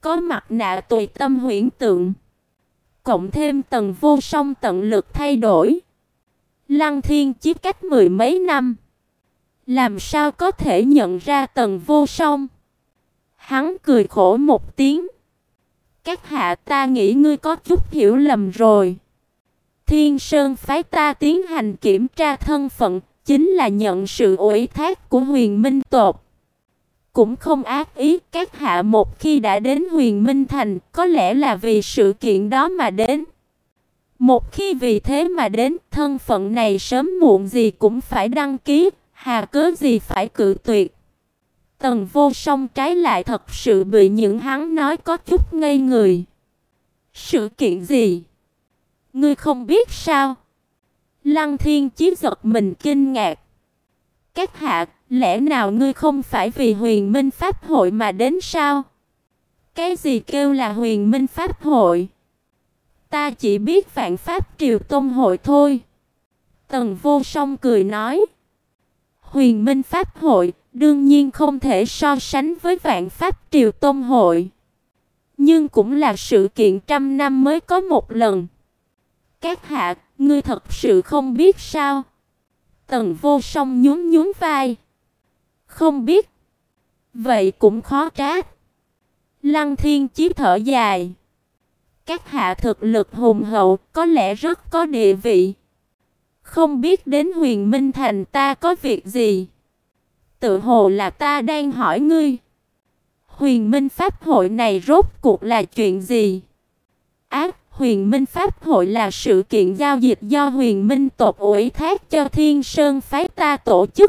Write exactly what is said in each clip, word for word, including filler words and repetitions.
có mặt nạ tùy tâm huyễn tượng, cộng thêm Tần Vô Song tận lực thay đổi. Lăng Thiên Chí cách mười mấy năm, làm sao có thể nhận ra Tần Vô Song? Hắn cười khổ một tiếng. Các hạ, ta nghĩ ngươi có chút hiểu lầm rồi. Thiên Sơn phái ta tiến hành kiểm tra thân phận, chính là nhận sự ủy thác của Huyền Minh tộc. Cũng không ác ý, các hạ một khi đã đến Huyền Minh Thành, có lẽ là vì sự kiện đó mà đến. Một khi vì thế mà đến, thân phận này sớm muộn gì cũng phải đăng ký, hà cớ gì phải cự tuyệt. Tần Vô Song trái lại thật sự bị những hắn nói có chút ngây người. Sự kiện gì? Ngươi không biết sao? Lăng Thiên Chí giật mình kinh ngạc. Các hạ, lẽ nào ngươi không phải vì Huyền Minh Pháp hội mà đến sao? Cái gì kêu là Huyền Minh Pháp hội? Ta chỉ biết Vạn Pháp Triều Tông hội thôi. Tần Vô Song cười nói. Huyền Minh Pháp hội đương nhiên không thể so sánh với Vạn Pháp Triều Tông hội, nhưng cũng là sự kiện trăm năm mới có một lần. Các hạ, ngươi thật sự không biết sao? Tần Vô Song nhún nhún vai. Không biết. Vậy cũng khó trách. Lăng Thiên Chí thở dài. Các hạ thực lực hùng hậu, có lẽ rất có địa vị. Không biết đến Huyền Minh Thành ta có việc gì? Tự hồ là ta đang hỏi ngươi. Huyền Minh Pháp hội này rốt cuộc là chuyện gì? Ác, Huyền Minh Pháp hội là sự kiện giao dịch do Huyền Minh tộc ủy thác cho Thiên Sơn phái ta tổ chức.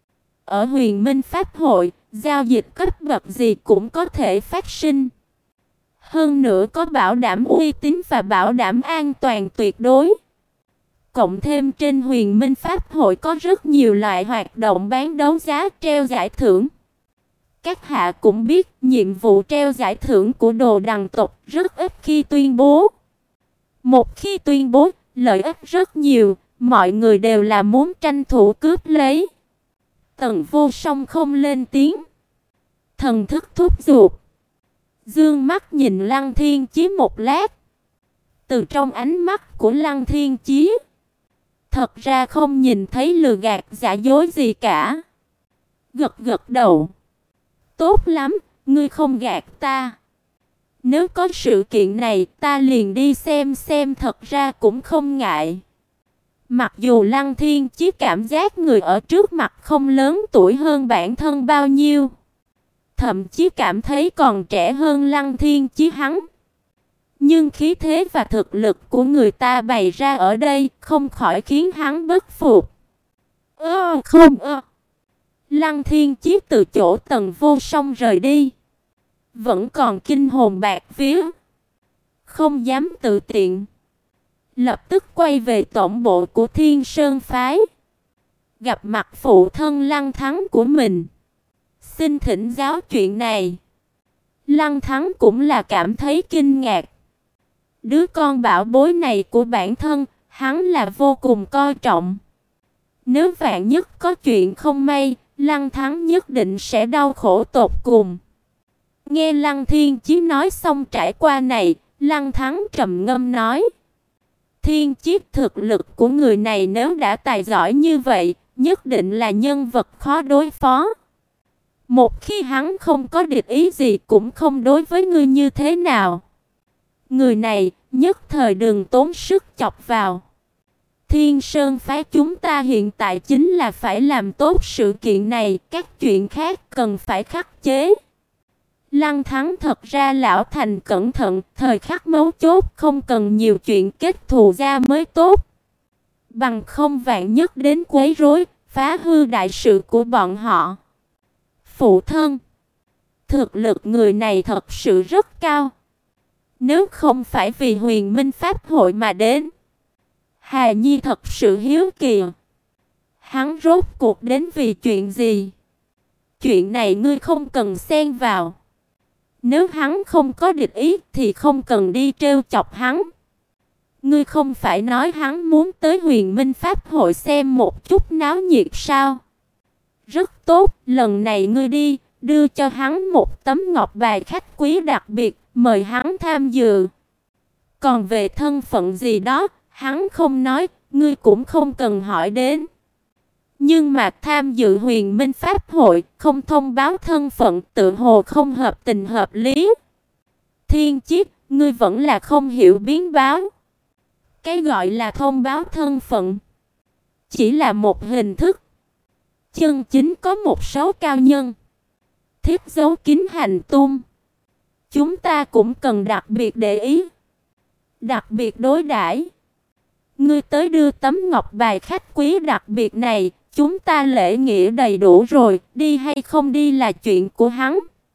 Ở Huyền Minh Pháp hội, giao dịch cấp bậc gì cũng có thể phát sinh. Hơn nữa có bảo đảm uy tín và bảo đảm an toàn tuyệt đối. Cộng thêm trên Huyền Minh Pháp hội có rất nhiều loại hoạt động bán đấu giá, treo giải thưởng. Các hạ cũng biết, nhiệm vụ treo giải thưởng của Đồ Đằng tộc rất ít khi tuyên bố. Một khi tuyên bố, lợi ích rất nhiều, mọi người đều là muốn tranh thủ cướp lấy. Tần Vô Song không lên tiếng. Thần thức thúc giục. Dương mắt nhìn Lăng Thiên Chí một lát. Từ trong ánh mắt của Lăng Thiên Chí, thật ra không nhìn thấy lừa gạt giả dối gì cả. Gật gật đầu. Tốt lắm, ngươi không gạt ta. Nếu có sự kiện này, ta liền đi xem xem, thật ra cũng không ngại. Mặc dù Lăng Thiên Chí cảm giác người ở trước mặt không lớn tuổi hơn bản thân bao nhiêu, thậm chí cảm thấy còn trẻ hơn Lăng Thiên Chí hắn, nhưng khí thế và thực lực của người ta bày ra ở đây không khỏi khiến hắn bất phục. Ơ không ơ. Lăng Thiên Chí từ chỗ Tần Vô Song rời đi, vẫn còn kinh hồn bạt vía, không dám tự tiện, lập tức quay về tổng bộ của Thiên Sơn phái, gặp mặt phụ thân Lăng Thắng của mình, xin thỉnh giáo chuyện này. Lăng Thắng cũng là cảm thấy kinh ngạc. Đứa con bảo bối này của bản thân, hắn là vô cùng coi trọng. Nếu vạn nhất có chuyện không may, Lăng Thắng nhất định sẽ đau khổ tột cùng. Nghe Lăng Thiên Chí nói xong trải qua này, Lăng Thắng trầm ngâm nói. Thiên Chí, thực lực của người này nếu đã tài giỏi như vậy, nhất định là nhân vật khó đối phó. Một khi hắn không có địch ý gì cũng không đối với ngươi như thế nào. Người này, nhất thời đừng tốn sức chọc vào. Thiên Sơn phái chúng ta hiện tại chính là phải làm tốt sự kiện này, các chuyện khác cần phải khắc chế. Lăng Thắng thật ra lão thành cẩn thận, thời khắc mấu chốt không cần nhiều chuyện kết thù ra mới tốt. Bằng không vạn nhất đến quấy rối, phá hư đại sự của bọn họ. Phụ thân, thực lực người này thật sự rất cao. Nếu không phải vì Huyền Minh Pháp hội mà đến, Hà Nhi thật sự hiếu kỳ. Hắn rốt cuộc đến vì chuyện gì? Chuyện này ngươi không cần xen vào. Nếu hắn không có địch ý thì không cần đi trêu chọc hắn. Ngươi không phải nói hắn muốn tới Huyền Minh Pháp hội xem một chút náo nhiệt sao? Rất tốt, lần này ngươi đi, đưa cho hắn một tấm ngọc bài khách quý đặc biệt, mời hắn tham dự. Còn về thân phận gì đó, hắn không nói, ngươi cũng không cần hỏi đến. Nhưng mà tham dự Huyền Minh Pháp hội, không thông báo thân phận, tự hồ không hợp tình hợp lý. Thiên Chiết, ngươi vẫn là không hiểu biến báo. Cái gọi là thông báo thân phận chỉ là một hình thức. Chân chính có một số cao nhân thiết giấu kín hành tung, chúng ta cũng cần đặc biệt để ý, đặc biệt đối đãi. Ngươi tới đưa tấm ngọc bài khách quý đặc biệt này, chúng ta lễ nghĩa đầy đủ rồi, đi hay không đi là chuyện của hắn.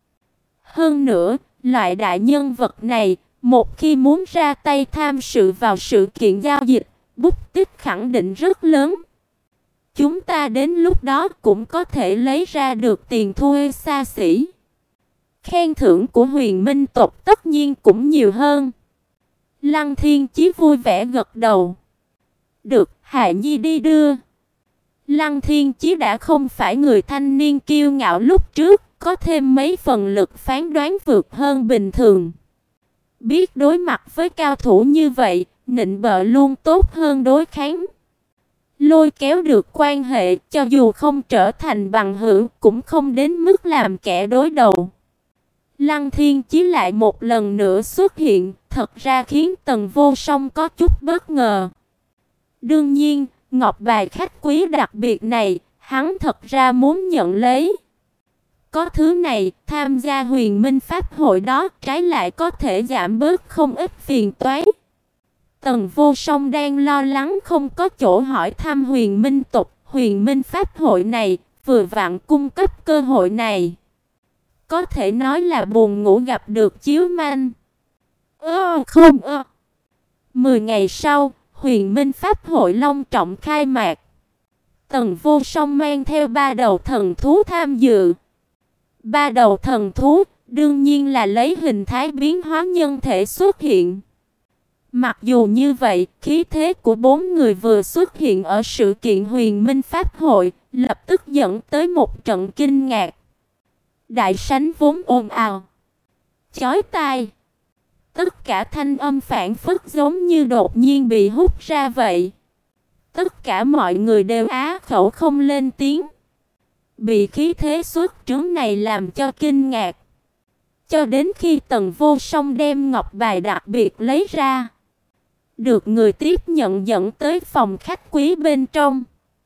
Hơn nữa, loại đại nhân vật này, một khi muốn ra tay tham sự vào sự kiện giao dịch, bút tích khẳng định rất lớn. Chúng ta đến lúc đó cũng có thể lấy ra được tiền thuê xa xỉ. Khen thưởng của Huyền Minh tộc tất nhiên cũng nhiều hơn. Lăng Thiên Chí vui vẻ gật đầu. Được, Hạ Nhi đi đưa. Lăng Thiên Chí đã không phải người thanh niên kiêu ngạo lúc trước, có thêm mấy phần lực phán đoán vượt hơn bình thường. Biết đối mặt với cao thủ như vậy, nịnh bợ luôn tốt hơn đối kháng. Lôi kéo được quan hệ, cho dù không trở thành bằng hữu, cũng không đến mức làm kẻ đối đầu. Lăng Thiên Chí lại một lần nữa xuất hiện, thật ra khiến Tần Vô Song có chút bất ngờ. Đương nhiên, ngọc bài khách quý đặc biệt này, hắn thật ra muốn nhận lấy. Có thứ này, tham gia Huyền Minh Pháp hội đó, trái lại có thể giảm bớt không ít phiền toái. Tần Vô Song đang lo lắng không có chỗ hỏi thăm Huyền Minh tộc, Huyền Minh Pháp hội này, vừa vặn cung cấp cơ hội này. Có thể nói là buồn ngủ gặp được chiếu manh. Ơ không ơ. Mười ngày sau, Huyền Minh Pháp hội long trọng khai mạc. Tần Vô Song mang theo ba đầu thần thú tham dự. Ba đầu thần thú, đương nhiên là lấy hình thái biến hóa nhân thể xuất hiện. Mặc dù như vậy, khí thế của bốn người vừa xuất hiện ở sự kiện Huyền Minh Pháp hội, lập tức dẫn tới một trận kinh ngạc. Đại sảnh vốn ồn ào, chói tai. Tất cả thanh âm phảng phất giống như đột nhiên bị hút ra vậy. Tất cả mọi người đều á khẩu không lên tiếng. Bị khí thế xuất trướng này làm cho kinh ngạc. Cho đến khi Tần Vô Song đem ngọc bài đặc biệt lấy ra, được người tiếp nhận dẫn tới phòng khách quý bên trong.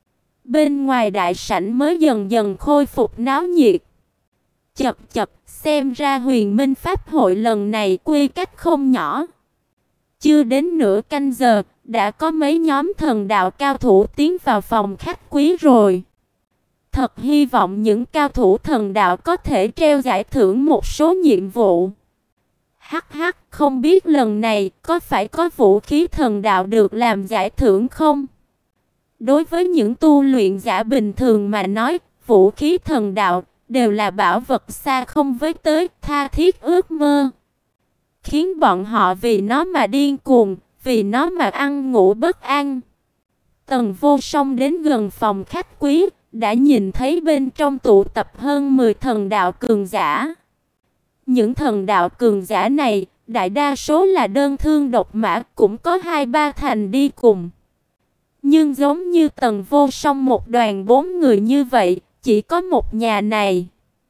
Bên ngoài đại sảnh mới dần dần khôi phục náo nhiệt. Chậc chậc, xem ra Huyền Minh Pháp hội lần này quy cách không nhỏ. Chưa đến nửa canh giờ, đã có mấy nhóm thần đạo cao thủ tiến vào phòng khách quý rồi. Thật hy vọng những cao thủ thần đạo có thể treo giải thưởng một số nhiệm vụ. Hắc hắc, không biết lần này có phải có vũ khí thần đạo được làm giải thưởng không? Đối với những tu luyện giả bình thường mà nói, vũ khí thần đạo đều là bảo vật xa không với tới, tha thiết ước mơ. Khiến bọn họ vì nó mà điên cuồng, vì nó mà ăn ngủ bất an. Tần Vô Song đến gần phòng khách quý, đã nhìn thấy bên trong tụ tập hơn mười thần đạo cường giả. Những thần đạo cường giả này, đại đa số là đơn thương độc mã, cũng có hai ba thành đi cùng. Nhưng giống như Tần Vô Song một đoàn bốn người như vậy, chỉ có một nhà này.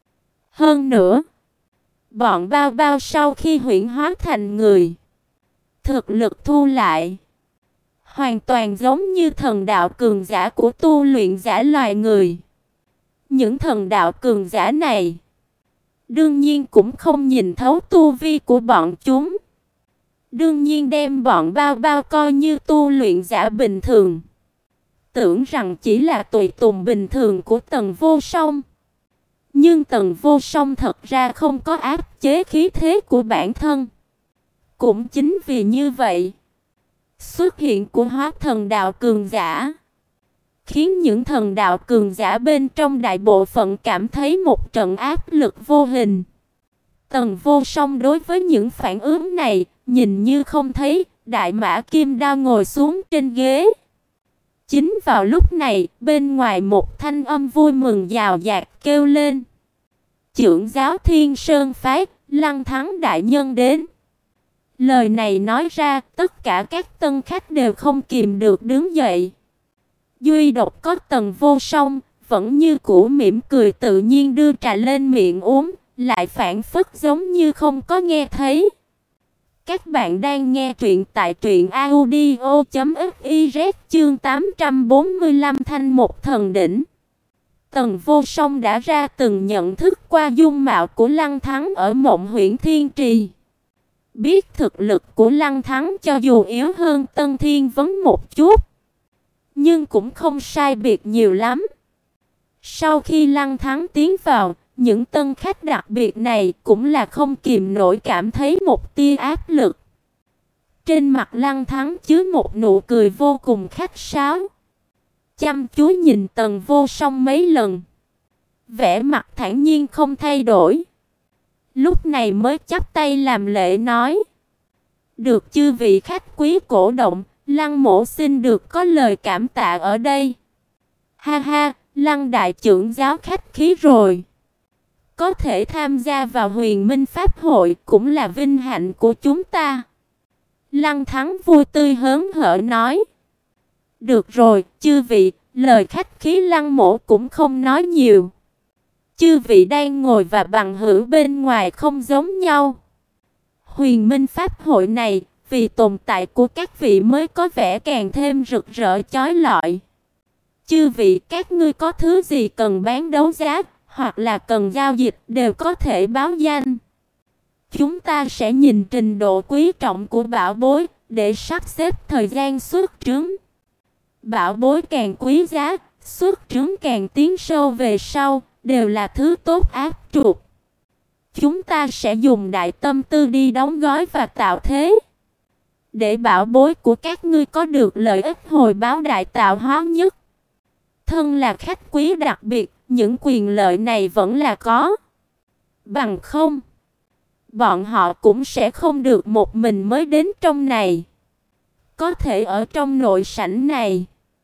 Hơn nữa, bọn Bao Bao sau khi huyễn hóa thành người, thực lực thu lại, hoàn toàn giống như thần đạo cường giả của tu luyện giả loài người. Những thần đạo cường giả này, đương nhiên cũng không nhìn thấu tu vi của bọn chúng. Đương nhiên đem bọn Bao Bao coi như tu luyện giả bình thường. Tưởng rằng chỉ là tùy tùng bình thường của Tần Vô Song. Nhưng Tần Vô Song thật ra không có áp chế khí thế của bản thân. Cũng chính vì như vậy, xuất hiện của hóa thần đạo cường giả khiến những thần đạo cường giả bên trong đại bộ phận cảm thấy một trận áp lực vô hình. Tần Vô Song đối với những phản ứng này, nhìn như không thấy, Đại Mã Kim Đao ngồi xuống trên ghế. Chính vào lúc này, bên ngoài một thanh âm vui mừng dào dạt kêu lên. Trưởng giáo Thiên Sơn phái, Lăng Thắng đại nhân đến. Lời này nói ra, tất cả các tân khách đều không kìm được đứng dậy. Duy độc có Tần Vô Song vẫn như cũ mỉm cười tự nhiên đưa trà lên miệng uống, lại phảng phất giống như không có nghe thấy. Các bạn đang nghe truyện tại truyện audio chấm fiz chương tám trăm bốn mươi lăm Thanh một thần đỉnh. Tần Vô Song đã ra từng nhận thức qua dung mạo của Lăng Thắng ở Mộng Huyễn Thiên Trì. Biết thực lực của Lăng Thắng cho dù yếu hơn Tân Thiên Vấn một chút, nhưng cũng không sai biệt nhiều lắm. Sau khi Lăng Thắng tiến vào, những tân khách đặc biệt này cũng là không kìm nổi cảm thấy một tia áp lực. Trên mặt Lăng Thắng chứa một nụ cười vô cùng khách sáo, chăm chú nhìn Tần Vô Song mấy lần, vẻ mặt thản nhiên không thay đổi. Lúc này mới chắp tay làm lễ nói: "Được chư vị khách quý cổ động, Lăng mỗ xin được có lời cảm tạ ở đây." Ha ha, Lăng đại trưởng giáo khách khí rồi. Có thể tham gia vào Huyền Minh Pháp hội cũng là vinh hạnh của chúng ta. Lăng Thắng vui tươi hớn hở nói: "Được rồi, chư vị, lời khách khí Lăng mỗ cũng không nói nhiều. Chư vị đang ngồi và bằng hữu bên ngoài không giống nhau. Huyền Minh Pháp hội này, vì tồn tại của các vị mới có vẻ càng thêm rực rỡ chói lọi. Chư vị, các ngươi có thứ gì cần bán đấu giá hoặc là cần giao dịch đều có thể báo danh. Chúng ta sẽ nhìn trình độ quý trọng của bảo bối để sắp xếp thời gian xuất trứng. Bảo bối càng quý giá, xuất trứng càng tiến sâu về sau, đều là thứ tốt áp trục. Chúng ta sẽ dùng đại tâm tư đi đóng gói và tạo thế, để bảo bối của các ngươi có được lợi ích hồi báo đại tạo hóa nhất. Thân là khách quý đặc biệt, những quyền lợi này vẫn là có. Bằng không, bọn họ cũng sẽ không được một mình mới đến trong này. Có thể ở trong nội sảnh này,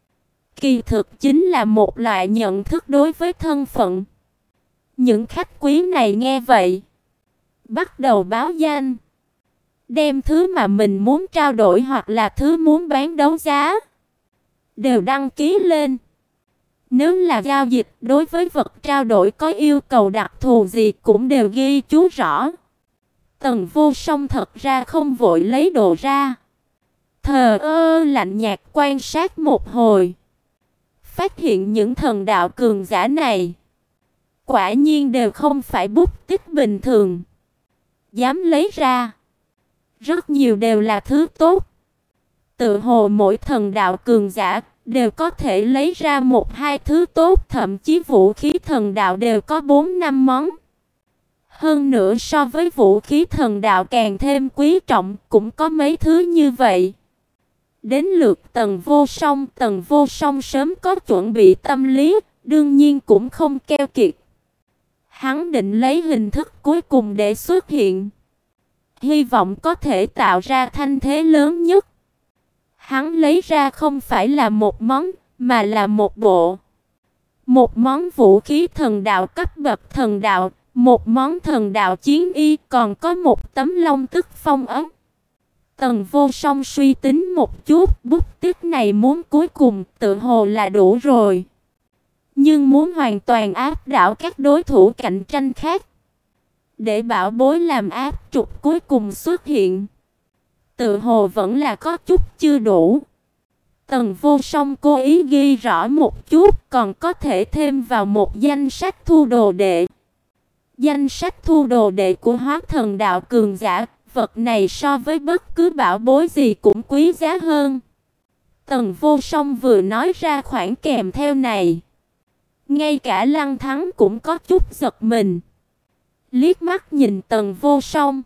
kỳ thực chính là một loại nhận thức đối với thân phận." Những khách quý này nghe vậy, bắt đầu báo danh, đem thứ mà mình muốn trao đổi hoặc là thứ muốn bán đấu giá đều đăng ký lên. Nếu là giao dịch đối với vật trao đổi có yêu cầu đặc thù gì cũng đều ghi chú rõ. Tần Vô Song thật ra không vội lấy đồ ra, thờ ơ lạnh nhạt quan sát một hồi, phát hiện những thần đạo cường giả này quả nhiên đều không phải bút tích bình thường, dám lấy ra. Rất nhiều đều là thứ tốt. Tự hồ mỗi thần đạo cường giả đều có thể lấy ra một hai thứ tốt, thậm chí vũ khí thần đạo đều có bốn năm món. Hơn nữa so với vũ khí thần đạo càng thêm quý trọng cũng có mấy thứ như vậy. Đến lượt Tần Vô Song, Tần Vô Song sớm có chuẩn bị tâm lý, đương nhiên cũng không keo kiệt. Hắn định lấy hình thức cuối cùng để xuất hiện, hy vọng có thể tạo ra thanh thế lớn nhất. Hắn lấy ra không phải là một món, mà là một bộ. Một món vũ khí thần đạo cấp bậc thần đạo, một món thần đạo chiến y, còn có một tấm long tức phong ấn. Tần Vô Song suy tính một chút, bút tích này muốn cuối cùng tự hồ là đủ rồi. Nhưng muốn hoàn toàn áp đảo các đối thủ cạnh tranh khác, để bảo bối làm áp trục cuối cùng xuất hiện, tự hồ vẫn là có chút chưa đủ. Tần Vô Song cố ý ghi rõ một chút, còn có thể thêm vào một danh sách thu đồ đệ. Danh sách thu đồ đệ của Hóa Thần đạo cường giả, vật này so với bất cứ bảo bối gì cũng quý giá hơn. Tần Vô Song vừa nói ra khoản kèm theo này, ngay cả Lăng Thắng cũng có chút giật mình, liếc mắt nhìn Tần Vô Song.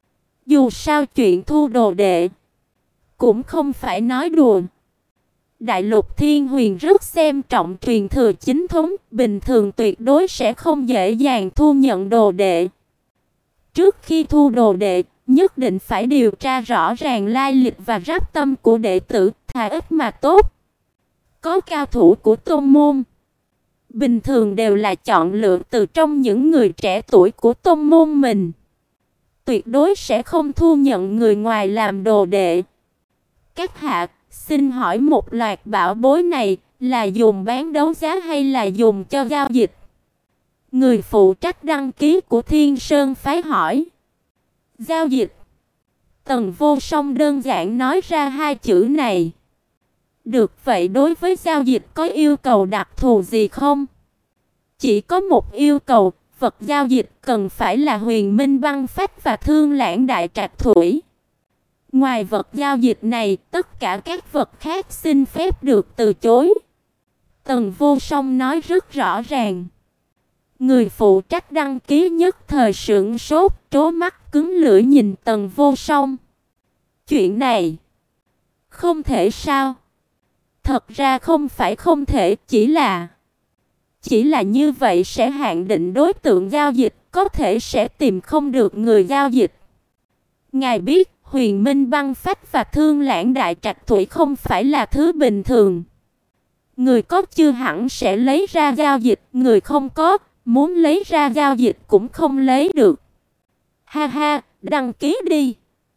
Dù sao chuyện thu đồ đệ cũng không phải nói đùa. Đại lục Thiên Huyền rất xem trọng truyền thừa chính thống, bình thường tuyệt đối sẽ không dễ dàng thu nhận đồ đệ. Trước khi thu đồ đệ, nhất định phải điều tra rõ ràng lai lịch và ráp tâm của đệ tử, thà ít mà tốt. Có cao thủ của tôn môn, bình thường đều là chọn lựa từ trong những người trẻ tuổi của tôn môn mình. tuyệt đối sẽ không thu nhận người ngoài làm đồ đệ. Các hạ, xin hỏi một loạt bảo bối này là dùng bán đấu giá hay là dùng cho giao dịch? Người phụ trách đăng ký của Thiên Sơn phái hỏi. Giao dịch. Tần Vô Song đơn giản nói ra hai chữ này. Được, vậy đối với giao dịch có yêu cầu đặc thù gì không? Chỉ có một yêu cầu, vật giao dịch cần phải là Huyền Minh băng phách và Thương Lãng đại trạch thủy. Ngoài vật giao dịch này, tất cả các vật khác xin phép được từ chối. Tần Vô Song nói rất rõ ràng. Người phụ trách đăng ký nhất thời sửng sốt, trố mắt cứng lưỡi nhìn Tần Vô Song. Chuyện này không thể sao? Thật ra không phải không thể, chỉ là Chỉ là như vậy sẽ hạn định đối tượng giao dịch, có thể sẽ tìm không được người giao dịch. Ngài biết, Huyền Minh băng phách và Thương Lãng đại trạch thủy không phải là thứ bình thường. Người có chưa hẳn sẽ lấy ra giao dịch, người không có, muốn lấy ra giao dịch cũng không lấy được. Ha ha, đăng ký đi.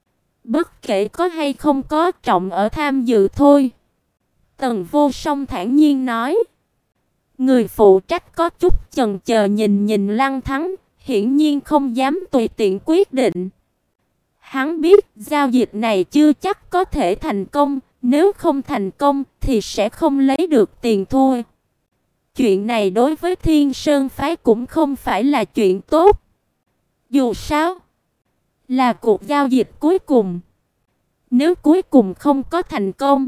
Bất kể có hay không có, trọng ở tham dự thôi. Tần Vô Song thản nhiên nói. Người phụ trách có chút chần chờ nhìn nhìn Lăng Thắng, hiển nhiên không dám tùy tiện quyết định. Hắn biết giao dịch này chưa chắc có thể thành công, nếu không thành công thì sẽ không lấy được tiền thua. Chuyện này đối với Thiên Sơn phái cũng không phải là chuyện tốt. Dù sao, là cuộc giao dịch cuối cùng. Nếu cuối cùng không có thành công,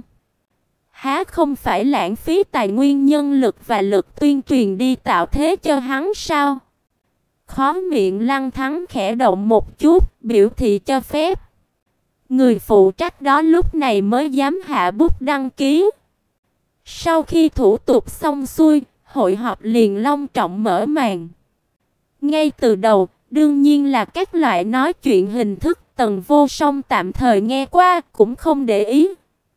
há không phải lãng phí tài nguyên nhân lực và lực tuyên truyền đi tạo thế cho hắn sao? Khóe miệng Lăng Thắng khẽ động một chút, biểu thị cho phép. Người phụ trách đó lúc này mới dám hạ bút đăng ký. Sau khi thủ tục xong xuôi, hội họp liền long trọng mở màn. Ngay từ đầu, đương nhiên là các loại nói chuyện hình thức, Tần Vô Song tạm thời nghe qua, cũng không để ý.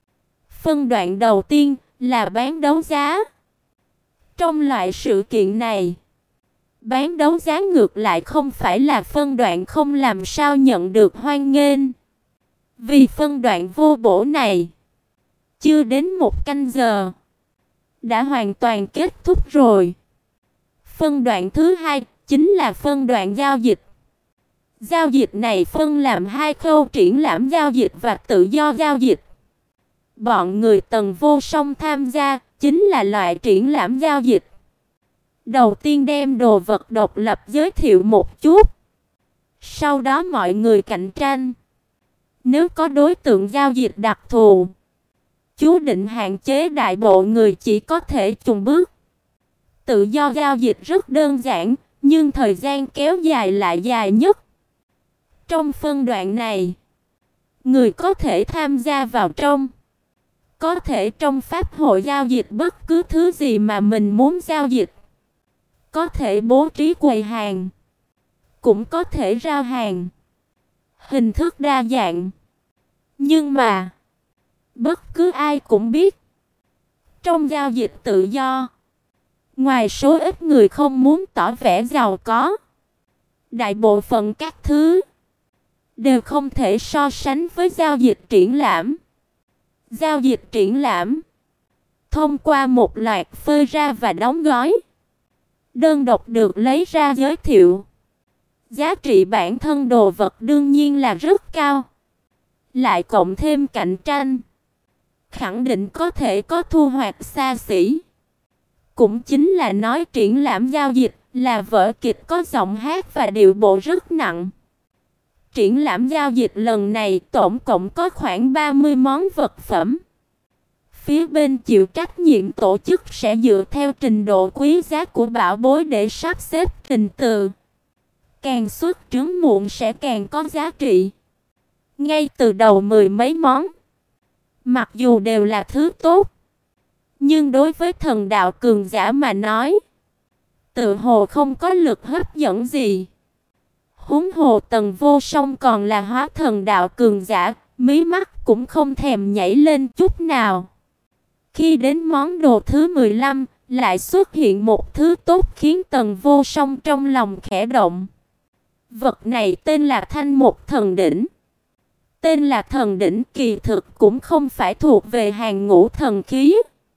Phân đoạn đầu tiên là bán đấu giá. Trong loại sự kiện này, bán đấu giá ngược lại không phải là phân đoạn không làm sao nhận được hoan nghênh. Vì phân đoạn vô bổ này, chưa đến một canh giờ, đã hoàn toàn kết thúc rồi. Phân đoạn thứ hai chính là phân đoạn giao dịch. Giao dịch này phân làm hai khâu: triển lãm giao dịch và tự do giao dịch. Bọn người Tần Vô Song tham gia chính là loại triển lãm giao dịch. Đầu tiên đem đồ vật độc lập giới thiệu một chút. Sau đó mọi người cạnh tranh. Nếu có đối tượng giao dịch đặc thù, chú định hạn chế đại bộ người chỉ có thể chùn bước. Tự do giao dịch rất đơn giản, nhưng thời gian kéo dài lại dài nhất. Trong phân đoạn này, người có thể tham gia vào trong. Có thể trong pháp hội giao dịch bất cứ thứ gì mà mình muốn giao dịch. Có thể bố trí quầy hàng, cũng có thể rao hàng. Hình thức đa dạng. Nhưng mà, bất cứ ai cũng biết, trong giao dịch tự do, ngoài số ít người không muốn tỏ vẻ giàu có, đại bộ phận các thứ đều không thể so sánh với giao dịch triển lãm. Giao dịch triển lãm thông qua một loạt phơi ra và đóng gói, đơn độc được lấy ra giới thiệu. Giá trị bản thân đồ vật đương nhiên là rất cao. Lại cộng thêm cạnh tranh, khẳng định có thể có thu hoạch xa xỉ. Cũng chính là nói triển lãm giao dịch là vở kịch có giọng hát và điệu bộ rất nặng. Triển lãm giao dịch lần này tổng cộng có khoảng ba mươi món vật phẩm. Phía bên chịu trách nhiệm tổ chức sẽ dựa theo trình độ quý giá của bảo bối để sắp xếp trình tự. Càng xuất trứng muộn sẽ càng có giá trị. Ngay từ đầu mười mấy món, mặc dù đều là thứ tốt, nhưng đối với thần đạo cường giả mà nói, tự hồ không có lực hấp dẫn gì. Huống hồ Tần Vô Song còn là hóa thần đạo cường giả, mí mắt cũng không thèm nhảy lên chút nào. Khi đến món đồ thứ mười lăm, lại xuất hiện một thứ tốt khiến Tần Vô Song trong lòng khẽ động. Vật này tên là Thanh Một Thần Đỉnh. Tên là thần đỉnh kỳ thực cũng không phải thuộc về hàng ngũ thần khí,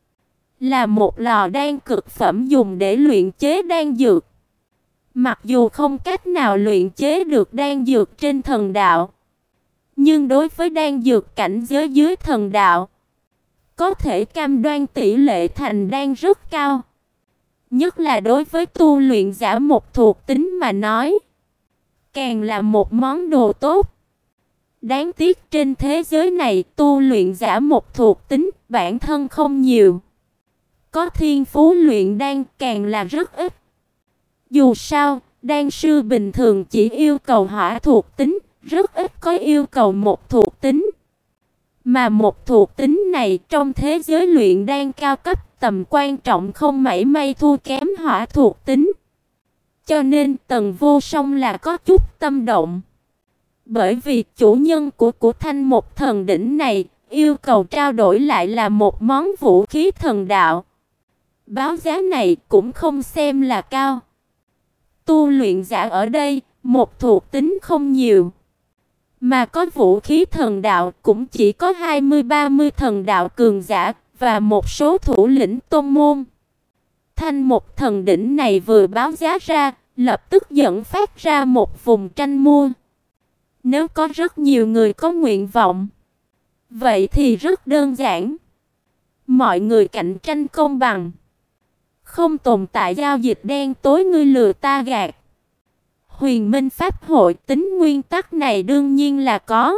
là một lò đan cực phẩm dùng để luyện chế đan dược. Mặc dù không cách nào luyện chế được đan dược trên thần đạo, nhưng đối với đan dược cảnh giới dưới thần đạo, có thể cam đoan tỷ lệ thành đan rất cao. Nhất là đối với tu luyện giả một thuộc tính mà nói, càng là một món đồ tốt. Đáng tiếc trên thế giới này tu luyện giả một thuộc tính bản thân không nhiều, có thiên phú luyện đan càng là rất ít. Dù sao, đan sư bình thường chỉ yêu cầu hỏa thuộc tính, rất ít có yêu cầu một thuộc tính. Mà một thuộc tính này trong thế giới luyện đan cao cấp tầm quan trọng không mảy may thua kém hỏa thuộc tính. Cho nên Tần Vô Song là có chút tâm động. Bởi vì chủ nhân của của Thanh Một Thần Đỉnh này yêu cầu trao đổi lại là một món vũ khí thần đạo. Báo giá này cũng không xem là cao. Tu luyện giả ở đây, một thuộc tính không nhiều. Mà có vũ khí thần đạo cũng chỉ có hai mươi ba mươi thần đạo cường giả và một số thủ lĩnh tôn môn. Thanh Một Thần Đỉnh này vừa báo giá ra, lập tức dẫn phát ra một vùng tranh mua. Nếu có rất nhiều người có nguyện vọng, vậy thì rất đơn giản. Mọi người cạnh tranh công bằng, không tồn tại giao dịch đen tối ngươi lừa ta gạt. Huyền Minh Pháp hội tính nguyên tắc này đương nhiên là có.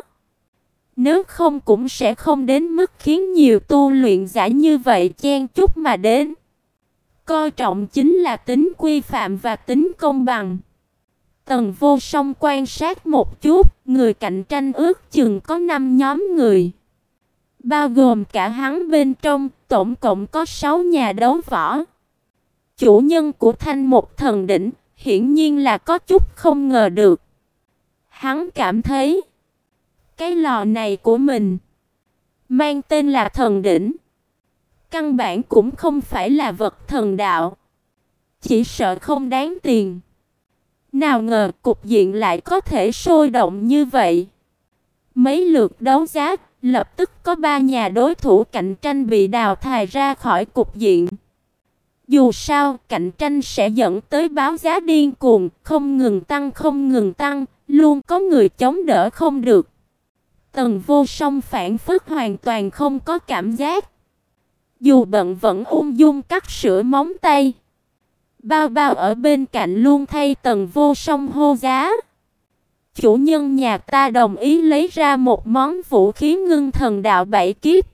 Nếu không cũng sẽ không đến mức khiến nhiều tu luyện giả như vậy chen chúc mà đến. Coi trọng chính là tính quy phạm và tính công bằng. Tần Vô Song quan sát một chút, người cạnh tranh ước chừng có năm nhóm người. Bao gồm cả hắn bên trong, tổng cộng có sáu nhà đấu võ. Chủ nhân của Thanh Một Thần Đỉnh hiển nhiên là có chút không ngờ được. Hắn cảm thấy cái lò này của mình mang tên là Thần Đỉnh, căn bản cũng không phải là vật thần đạo, chỉ sợ không đáng tiền. Nào ngờ cục diện lại có thể sôi động như vậy. Mấy lượt đấu giá, lập tức có ba nhà đối thủ cạnh tranh bị đào thải ra khỏi cục diện. Dù sao, cạnh tranh sẽ dẫn tới báo giá điên cuồng, không ngừng tăng không ngừng tăng, luôn có người chống đỡ không được. Tần Vô Song phản phất hoàn toàn không có cảm giác. Dù bận vẫn ung dung cắt sữa móng tay. Bao Bao ở bên cạnh luôn thay Tần Vô Song hô giá. Chủ nhân nhà ta đồng ý lấy ra một món vũ khí ngưng thần đạo bảy kiếp.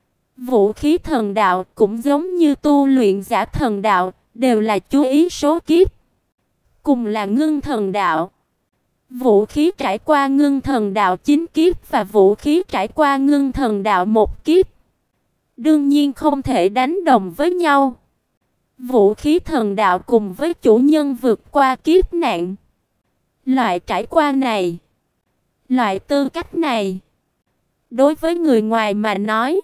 Vũ khí thần đạo cũng giống như tu luyện giả thần đạo, đều là chú ý số kiếp. Cùng là ngưng thần đạo, vũ khí trải qua ngưng thần đạo chín kiếp và vũ khí trải qua ngưng thần đạo một kiếp đương nhiên không thể đánh đồng với nhau. Vũ khí thần đạo cùng với chủ nhân vượt qua kiếp nạn. Loại trải qua này, loại tư cách này, đối với người ngoài mà nói,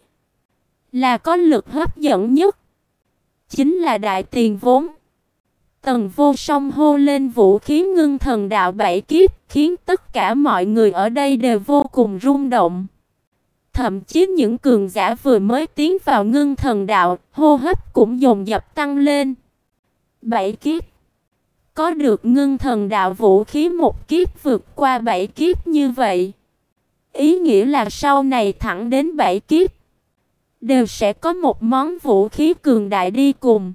là có lực hấp dẫn nhất, chính là đại tiền vốn. Tần Vô Song hô lên vũ khí ngưng thần đạo bảy kiếp, khiến tất cả mọi người ở đây đều vô cùng rung động. Thậm chí những cường giả vừa mới tiến vào ngưng thần đạo, hô hấp cũng dồn dập tăng lên. Bảy kiếp. Có được ngưng thần đạo vũ khí một kiếp vượt qua bảy kiếp như vậy, ý nghĩa là sau này thẳng đến bảy kiếp đều sẽ có một món vũ khí cường đại đi cùng.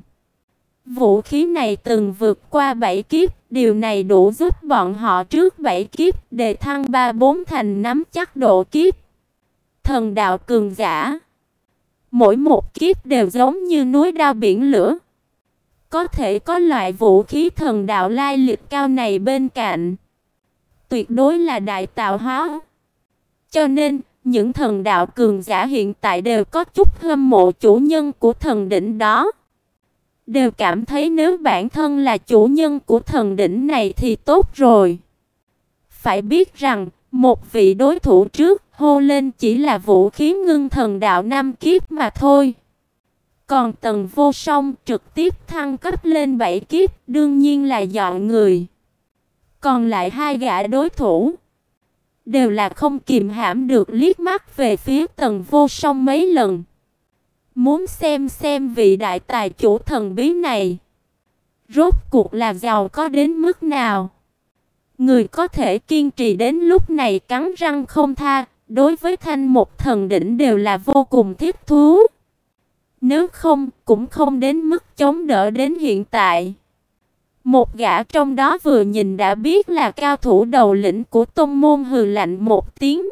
Vũ khí này từng vượt qua bảy kiếp, điều này đủ giúp bọn họ trước bảy kiếp đề thăng ba bốn thành nắm chắc độ kiếp. Thần đạo cường giả, mỗi một kiếp đều giống như núi đao biển lửa. Có thể có loại vũ khí thần đạo lai lịch cao này bên cạnh, tuyệt đối là đại tạo hóa. Cho nên, những thần đạo cường giả hiện tại đều có chút hâm mộ chủ nhân của thần đỉnh đó. Đều cảm thấy nếu bản thân là chủ nhân của thần đỉnh này thì tốt rồi. Phải biết rằng, một vị đối thủ trước hô lên chỉ là vũ khí ngưng thần đạo năm kiếp mà thôi. Còn Tần Vô Song trực tiếp thăng cấp lên bảy kiếp, đương nhiên là dọn người. Còn lại hai gã đối thủ đều là không kìm hãm được liếc mắt về phía Tần Vô Song mấy lần. Muốn xem xem vị đại tài chủ thần bí này rốt cuộc là giàu có đến mức nào. Người có thể kiên trì đến lúc này cắn răng không tha, đối với Thanh Một Thần đỉnh đều là vô cùng thích thú. Nếu không, cũng không đến mức chống đỡ đến hiện tại. Một gã trong đó vừa nhìn đã biết là cao thủ đầu lĩnh của tông môn hừ lạnh một tiếng.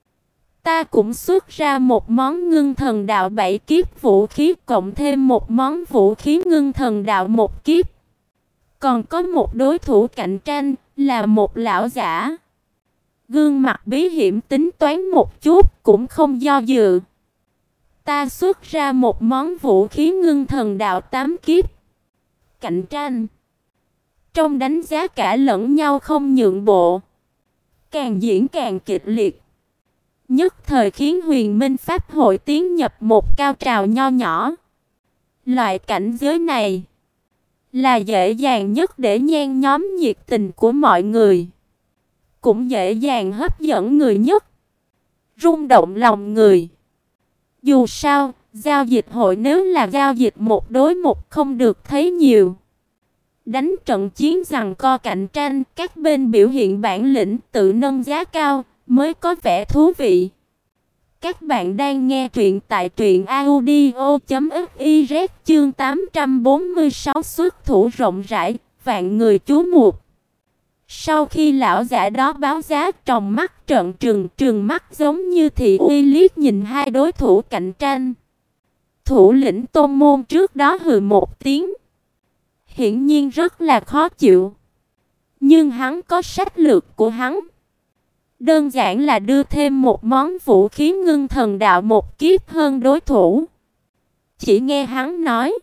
Ta cũng xuất ra một món ngưng thần đạo bảy kiếp vũ khí cộng thêm một món vũ khí ngưng thần đạo một kiếp. Còn có một đối thủ cạnh tranh là một lão giả. Gương mặt bí hiểm tính toán một chút cũng không do dự. Ta xuất ra một món vũ khí ngưng thần đạo tám kiếp. Cạnh tranh. Trong đánh giá cả lẫn nhau không nhượng bộ. Càng diễn càng kịch liệt. Nhất thời khiến Huyền Minh Pháp hội tiến nhập một cao trào nho nhỏ. Loại cảnh giới này là dễ dàng nhất để nhen nhóm nhiệt tình của mọi người. Cũng dễ dàng hấp dẫn người nhất. Rung động lòng người. Dù sao, giao dịch hội nếu là giao dịch một đối một không được thấy nhiều. Đánh trận chiến giằng co cạnh tranh, các bên biểu hiện bản lĩnh tự nâng giá cao mới có vẻ thú vị. Các bạn đang nghe truyện tại truyện audio chấm fiz chương tám trăm bốn mươi sáu xuất thủ rộng rãi, vạn người chú mục. Sau khi lão giả đó báo giá, tròng mắt trợn trừng, trừng mắt giống như thị uy liếc nhìn hai đối thủ cạnh tranh. Thủ lĩnh tôn môn trước đó hừ một tiếng. Hiển nhiên rất là khó chịu. Nhưng hắn có sách lược của hắn. Đơn giản là đưa thêm một món vũ khí ngưng thần đạo một kiếp hơn đối thủ. Chỉ nghe hắn nói.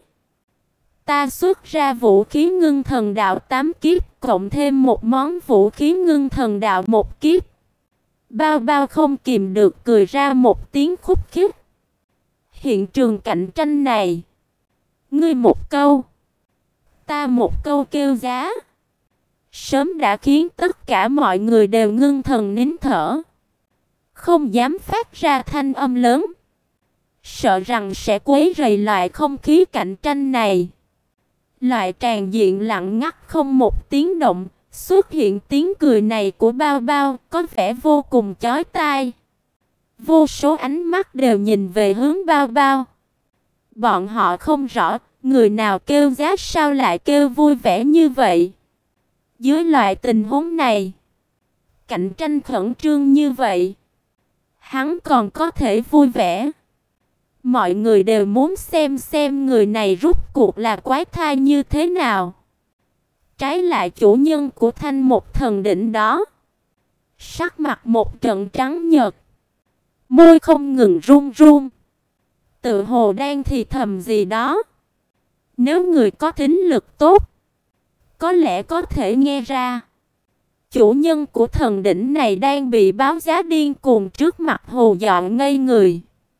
Ta xuất ra vũ khí ngưng thần đạo tám kiếp cộng thêm một món vũ khí ngưng thần đạo một kiếp. Bao bao không kìm được cười ra một tiếng khúc khích. Hiện trường cạnh tranh này. Ngươi một câu. Ta một câu kêu giá. Sớm đã khiến tất cả mọi người đều ngưng thần nín thở. Không dám phát ra thanh âm lớn. Sợ rằng sẽ quấy rầy lại không khí cạnh tranh này. Loại tràn diện lặng ngắt không một tiếng động. Xuất hiện tiếng cười này của bao bao có vẻ vô cùng chói tai. Vô số ánh mắt đều nhìn về hướng bao bao. Bọn họ không rõ người nào kêu giá sao lại kêu vui vẻ như vậy. Dưới loại tình huống này, cạnh tranh khẩn trương như vậy, hắn còn có thể vui vẻ. Mọi người đều muốn xem xem người này rút cuộc là quái thai như thế nào. Trái lại chủ nhân của Thanh Một Thần đỉnh đó, sắc mặt một trận trắng nhợt, môi không ngừng run run, tự hồ đang thì thầm gì đó. Nếu người có thính lực tốt, có lẽ có thể nghe ra. Chủ nhân của thần đỉnh này đang bị báo giá điên cuồng trước mặt hù dọa ngây người.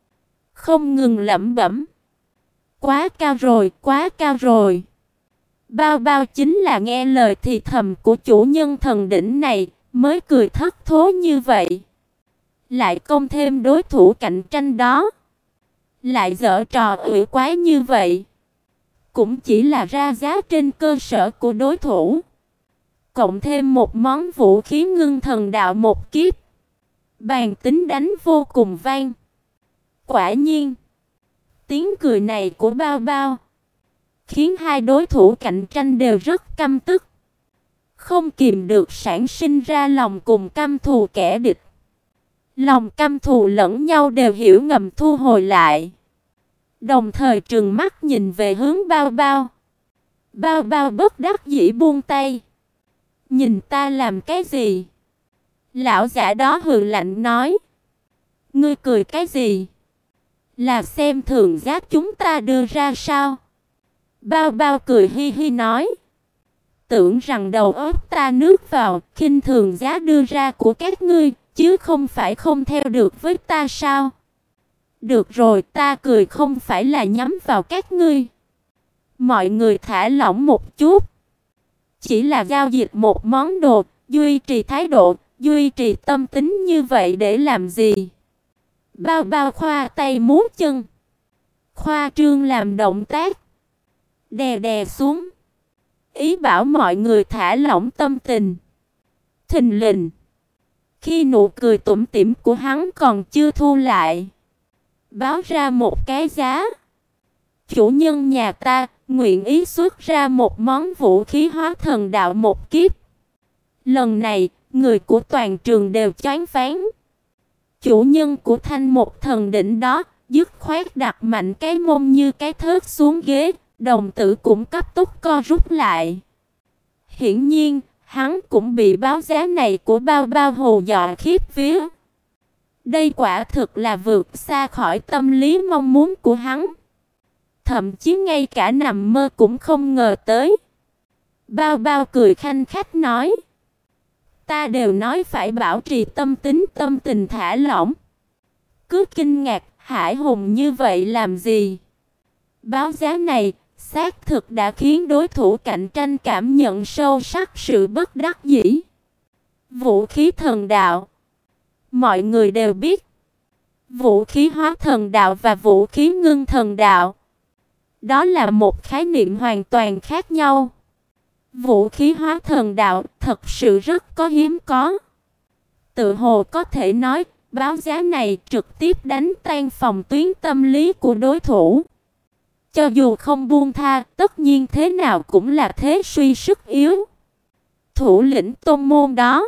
Không ngừng lẩm bẩm. Quá cao rồi, quá cao rồi. Bao bao chính là nghe lời thì thầm của chủ nhân thần đỉnh này mới cười thất thố như vậy. Lại công thêm đối thủ cạnh tranh đó. Lại giở trò ủy quái như vậy. Cũng chỉ là ra giá trên cơ sở của đối thủ. Cộng thêm một món vũ khí ngưng thần đạo một kiếp. Bàn tính đánh vô cùng vang. Quả nhiên, tiếng cười này của bao bao khiến hai đối thủ cạnh tranh đều rất căm tức. Không kìm được sản sinh ra lòng cùng căm thù kẻ địch. Lòng căm thù lẫn nhau đều hiểu ngầm thu hồi lại. Đồng thời trừng mắt nhìn về hướng bao bao. Bao bao bất đắc dĩ buông tay. Nhìn ta làm cái gì? Lão giả đó hừ lạnh nói. Ngươi cười cái gì? Là xem thường giá chúng ta đưa ra sao? Bao bao cười hi hi nói. Tưởng rằng đầu óc ta nước vào, khinh thường giá đưa ra của các ngươi, chứ không phải không theo được với ta sao? Được rồi, ta cười không phải là nhắm vào các ngươi. Mọi người thả lỏng một chút. Chỉ là giao dịch một món đồ, duy trì thái độ, duy trì tâm tính như vậy để làm gì? Bao Bao khoa tay múa chân, khoa trương làm động tác, đè đè xuống, ý bảo mọi người thả lỏng tâm tình. Thình lình, khi nụ cười tủm tỉm của hắn còn chưa thu lại, báo ra một cái giá. Chủ nhân nhà ta nguyện ý xuất ra một món vũ khí hóa thần đạo một kiếp. Lần này, người của toàn trường đều choáng váng. Chủ nhân của thanh một thần đỉnh đó, dứt khoát đặt mạnh cái mông như cái thớt xuống ghế, đồng tử cũng cấp tốc co rút lại. Hiển nhiên, hắn cũng bị báo giá này của Bao Bao hù dọa khiếp vía. Đây quả thực là vượt xa khỏi tâm lý mong muốn của hắn. Thậm chí ngay cả nằm mơ cũng không ngờ tới. Bao Bao cười khanh khách nói: ta đều nói phải bảo trì tâm tính, tâm tình thả lỏng. Cứ kinh ngạc, hãi hùng như vậy làm gì? Báo giá này xác thực đã khiến đối thủ cạnh tranh cảm nhận sâu sắc sự bất đắc dĩ. Vũ khí thần đạo, mọi người đều biết. Vũ khí hóa thần đạo và vũ khí ngưng thần đạo, đó là một khái niệm hoàn toàn khác nhau. Vũ khí hóa thần đạo thật sự rất có hiếm có. Tự hồ có thể nói, báo giá này trực tiếp đánh tan phòng tuyến tâm lý của đối thủ. Cho dù không buông tha, tất nhiên thế nào cũng là thế suy sức yếu. Thủ lĩnh tôn môn đó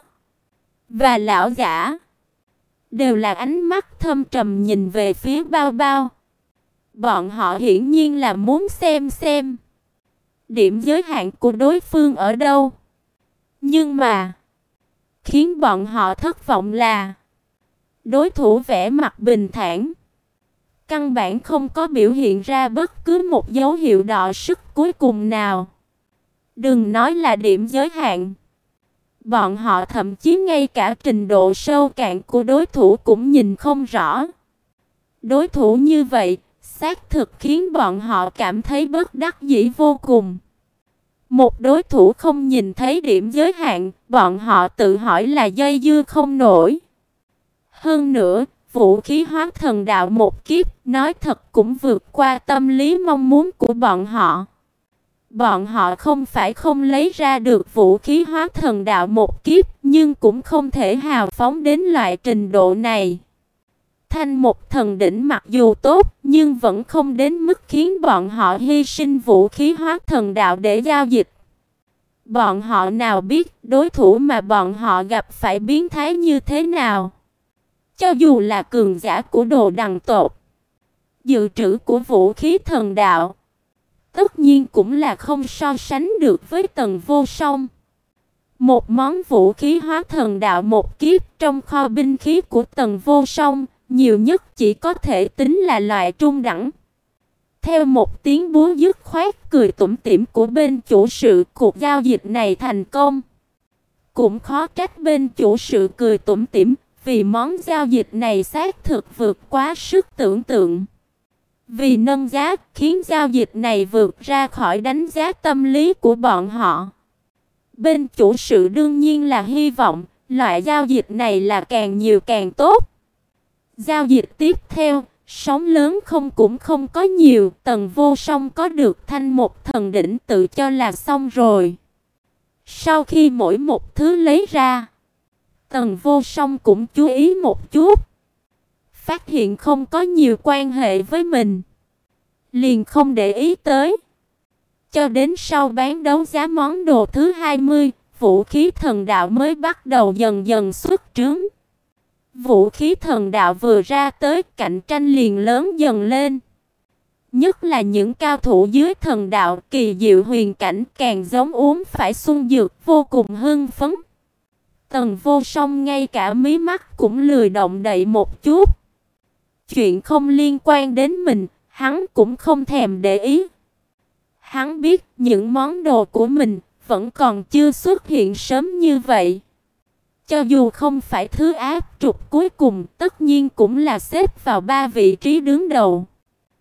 và lão giả đều là ánh mắt thâm trầm nhìn về phía Bao Bao. Bọn họ hiển nhiên là muốn xem xem điểm giới hạn của đối phương ở đâu. Nhưng mà khiến bọn họ thất vọng là đối thủ vẻ mặt bình thản, căn bản không có biểu hiện ra bất cứ một dấu hiệu đọ sức cuối cùng nào. Đừng nói là điểm giới hạn, bọn họ thậm chí ngay cả trình độ sâu cạn của đối thủ cũng nhìn không rõ. Đối thủ như vậy xác thực khiến bọn họ cảm thấy bất đắc dĩ vô cùng. Một đối thủ không nhìn thấy điểm giới hạn, bọn họ tự hỏi là dây dưa không nổi. Hơn nữa, vũ khí hóa thần đạo một kiếp, nói thật cũng vượt qua tâm lý mong muốn của bọn họ. Bọn họ không phải không lấy ra được vũ khí hóa thần đạo một kiếp, nhưng cũng không thể hào phóng đến loại trình độ này. Thanh một thần đỉnh mặc dù tốt, nhưng vẫn không đến mức khiến bọn họ hy sinh vũ khí hóa thần đạo để giao dịch. Bọn họ nào biết đối thủ mà bọn họ gặp phải biến thái như thế nào. Cho dù là cường giả của Đồ Đằng tộc, dự trữ của vũ khí thần đạo, tất nhiên cũng là không so sánh được với Tần Vô Song. Một món vũ khí hóa thần đạo một kiếp trong kho binh khí của Tần Vô Song, nhiều nhất chỉ có thể tính là loại trung đẳng. Theo một tiếng búa dứt khoát cười tủm tỉm của bên chủ sự, cuộc giao dịch này thành công. Cũng khó trách bên chủ sự cười tủm tỉm, vì món giao dịch này xác thực vượt quá sức tưởng tượng. Vì nâng giá khiến giao dịch này vượt ra khỏi đánh giá tâm lý của bọn họ. Bên chủ sự đương nhiên là hy vọng loại giao dịch này là càng nhiều càng tốt. Giao dịch tiếp theo, sóng lớn không cũng không có nhiều, Tần Vô Song có được thanh một thần đỉnh tự cho là xong rồi. Sau khi mỗi một thứ lấy ra, Tần Vô Song cũng chú ý một chút. Phát hiện không có nhiều quan hệ với mình, liền không để ý tới. Cho đến sau bán đấu giá món đồ thứ hai mươi, vũ khí thần đạo mới bắt đầu dần dần xuất trướng. Vũ khí thần đạo vừa ra tới, cạnh tranh liền lớn dần lên. Nhất là những cao thủ dưới thần đạo kỳ diệu huyền cảnh càng giống uống phải xuân dược, vô cùng hưng phấn. Tần Vô Song ngay cả mí mắt cũng lười động đậy một chút. Chuyện không liên quan đến mình, hắn cũng không thèm để ý. Hắn biết những món đồ của mình vẫn còn chưa xuất hiện sớm như vậy. Cho dù không phải thứ áp trục cuối cùng, tất nhiên cũng là xếp vào ba vị trí đứng đầu.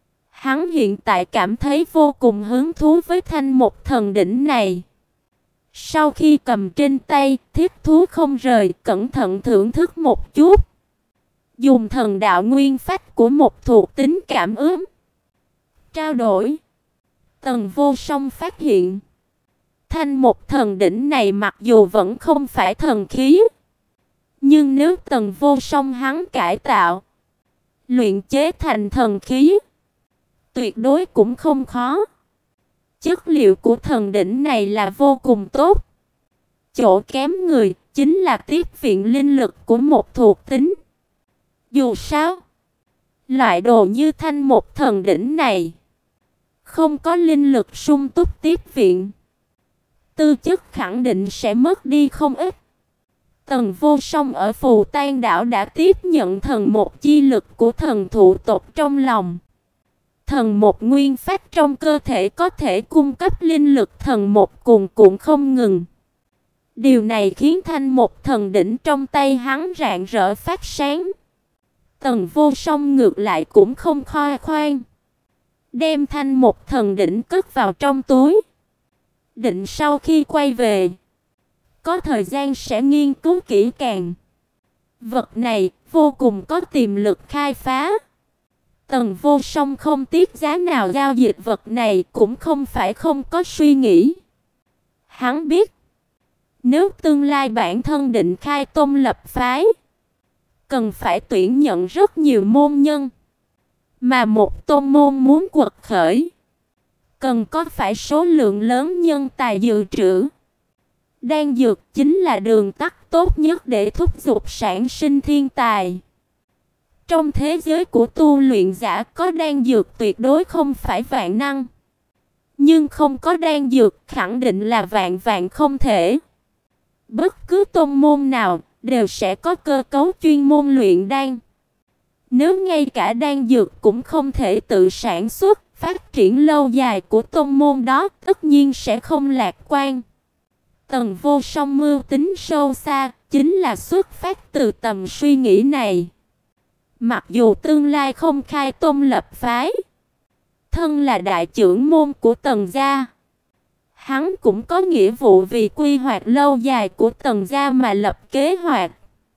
Hắn hiện tại cảm thấy vô cùng hứng thú với thanh một thần đỉnh này. Sau khi cầm trên tay, thiết thú không rời, cẩn thận thưởng thức một chút. Dùng thần đạo nguyên phách của một thuộc tính cảm ứng. Trao đổi. Tần Vô Song phát hiện, thanh một thần đỉnh này mặc dù vẫn không phải thần khí, nhưng nếu Tần Vô Song hắn cải tạo, luyện chế thành thần khí, tuyệt đối cũng không khó. Chất liệu của thần đỉnh này là vô cùng tốt. Chỗ kém người chính là tiếp viện linh lực của một thuộc tính. Dù sao, loại đồ như thanh một thần đỉnh này không có linh lực sung túc tiếp viện, tư chất khẳng định sẽ mất đi không ít. Tần Vô Song ở Phù Tang đảo đã tiếp nhận thần một chi lực của thần thụ tộc trong lòng. Thần một nguyên phách trong cơ thể có thể cung cấp linh lực thần một cuồn cuộn không ngừng. Điều này khiến thanh một thần đỉnh trong tay hắn rạng rỡ phát sáng. Tần Vô Song ngược lại cũng không khoe khoang, đem thanh một thần đỉnh cất vào trong túi, định sau khi quay về có thời gian sẽ nghiên cứu kỹ càng. Vật này vô cùng có tiềm lực khai phá. Tần Vô Song không tiếc giá nào giao dịch vật này, cũng không phải không có suy nghĩ. Hắn biết, nếu tương lai bản thân định khai tông lập phái, cần phải tuyển nhận rất nhiều môn nhân. Mà một tôn môn muốn quật khởi, cần có phải số lượng lớn nhân tài dự trữ. Đan dược chính là đường tắt tốt nhất để thúc giục sản sinh thiên tài. Trong thế giới của tu luyện giả có đan dược tuyệt đối không phải vạn năng. Nhưng không có đan dược khẳng định là vạn vạn không thể. Bất cứ tôn môn nào đều sẽ có cơ cấu chuyên môn luyện đan. Nếu ngay cả đan dược cũng không thể tự sản xuất, phát triển lâu dài của tôn môn đó tất nhiên sẽ không lạc quan. Tần Vô Song mưu tính sâu xa, chính là xuất phát từ tầm suy nghĩ này. Mặc dù tương lai không khai tôn lập phái, thân là đại trưởng môn của Tần gia, hắn cũng có nghĩa vụ vì quy hoạch lâu dài của Tần gia mà lập kế hoạch.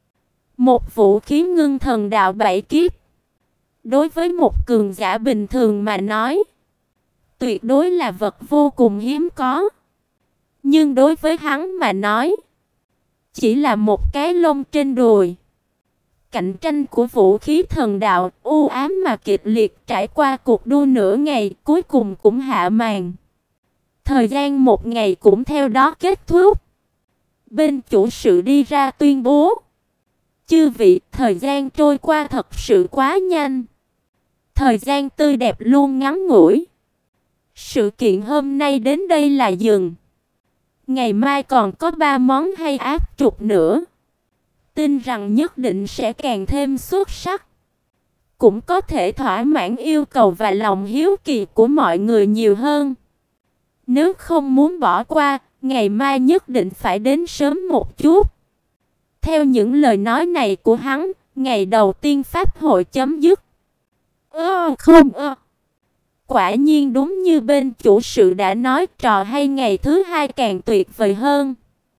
Một vũ khí ngưng thần đạo bảy kiếp, đối với một cường giả bình thường mà nói, tuyệt đối là vật vô cùng hiếm có. Nhưng đối với hắn mà nói, chỉ là một cái lông trên đùi. Cạnh tranh của vũ khí thần đạo u ám mà kịch liệt trải qua cuộc đua nửa ngày, cuối cùng cũng hạ màn. Thời gian một ngày cũng theo đó kết thúc. Bên chủ sự đi ra tuyên bố: chư vị, thời gian trôi qua thật sự quá nhanh. Thời gian tươi đẹp luôn ngắn ngủi. Sự kiện hôm nay đến đây là dừng. Ngày mai còn có ba món hay áp trục nữa. Tin rằng nhất định sẽ càng thêm xuất sắc. Cũng có thể thỏa mãn yêu cầu và lòng hiếu kỳ của mọi người nhiều hơn. Nếu không muốn bỏ qua, ngày mai nhất định phải đến sớm một chút. Theo những lời nói này của hắn, ngày đầu tiên pháp hội chấm dứt. Ơ không ơ. Quả nhiên đúng như bên chủ sự đã nói, trò hay ngày thứ hai càng tuyệt vời hơn.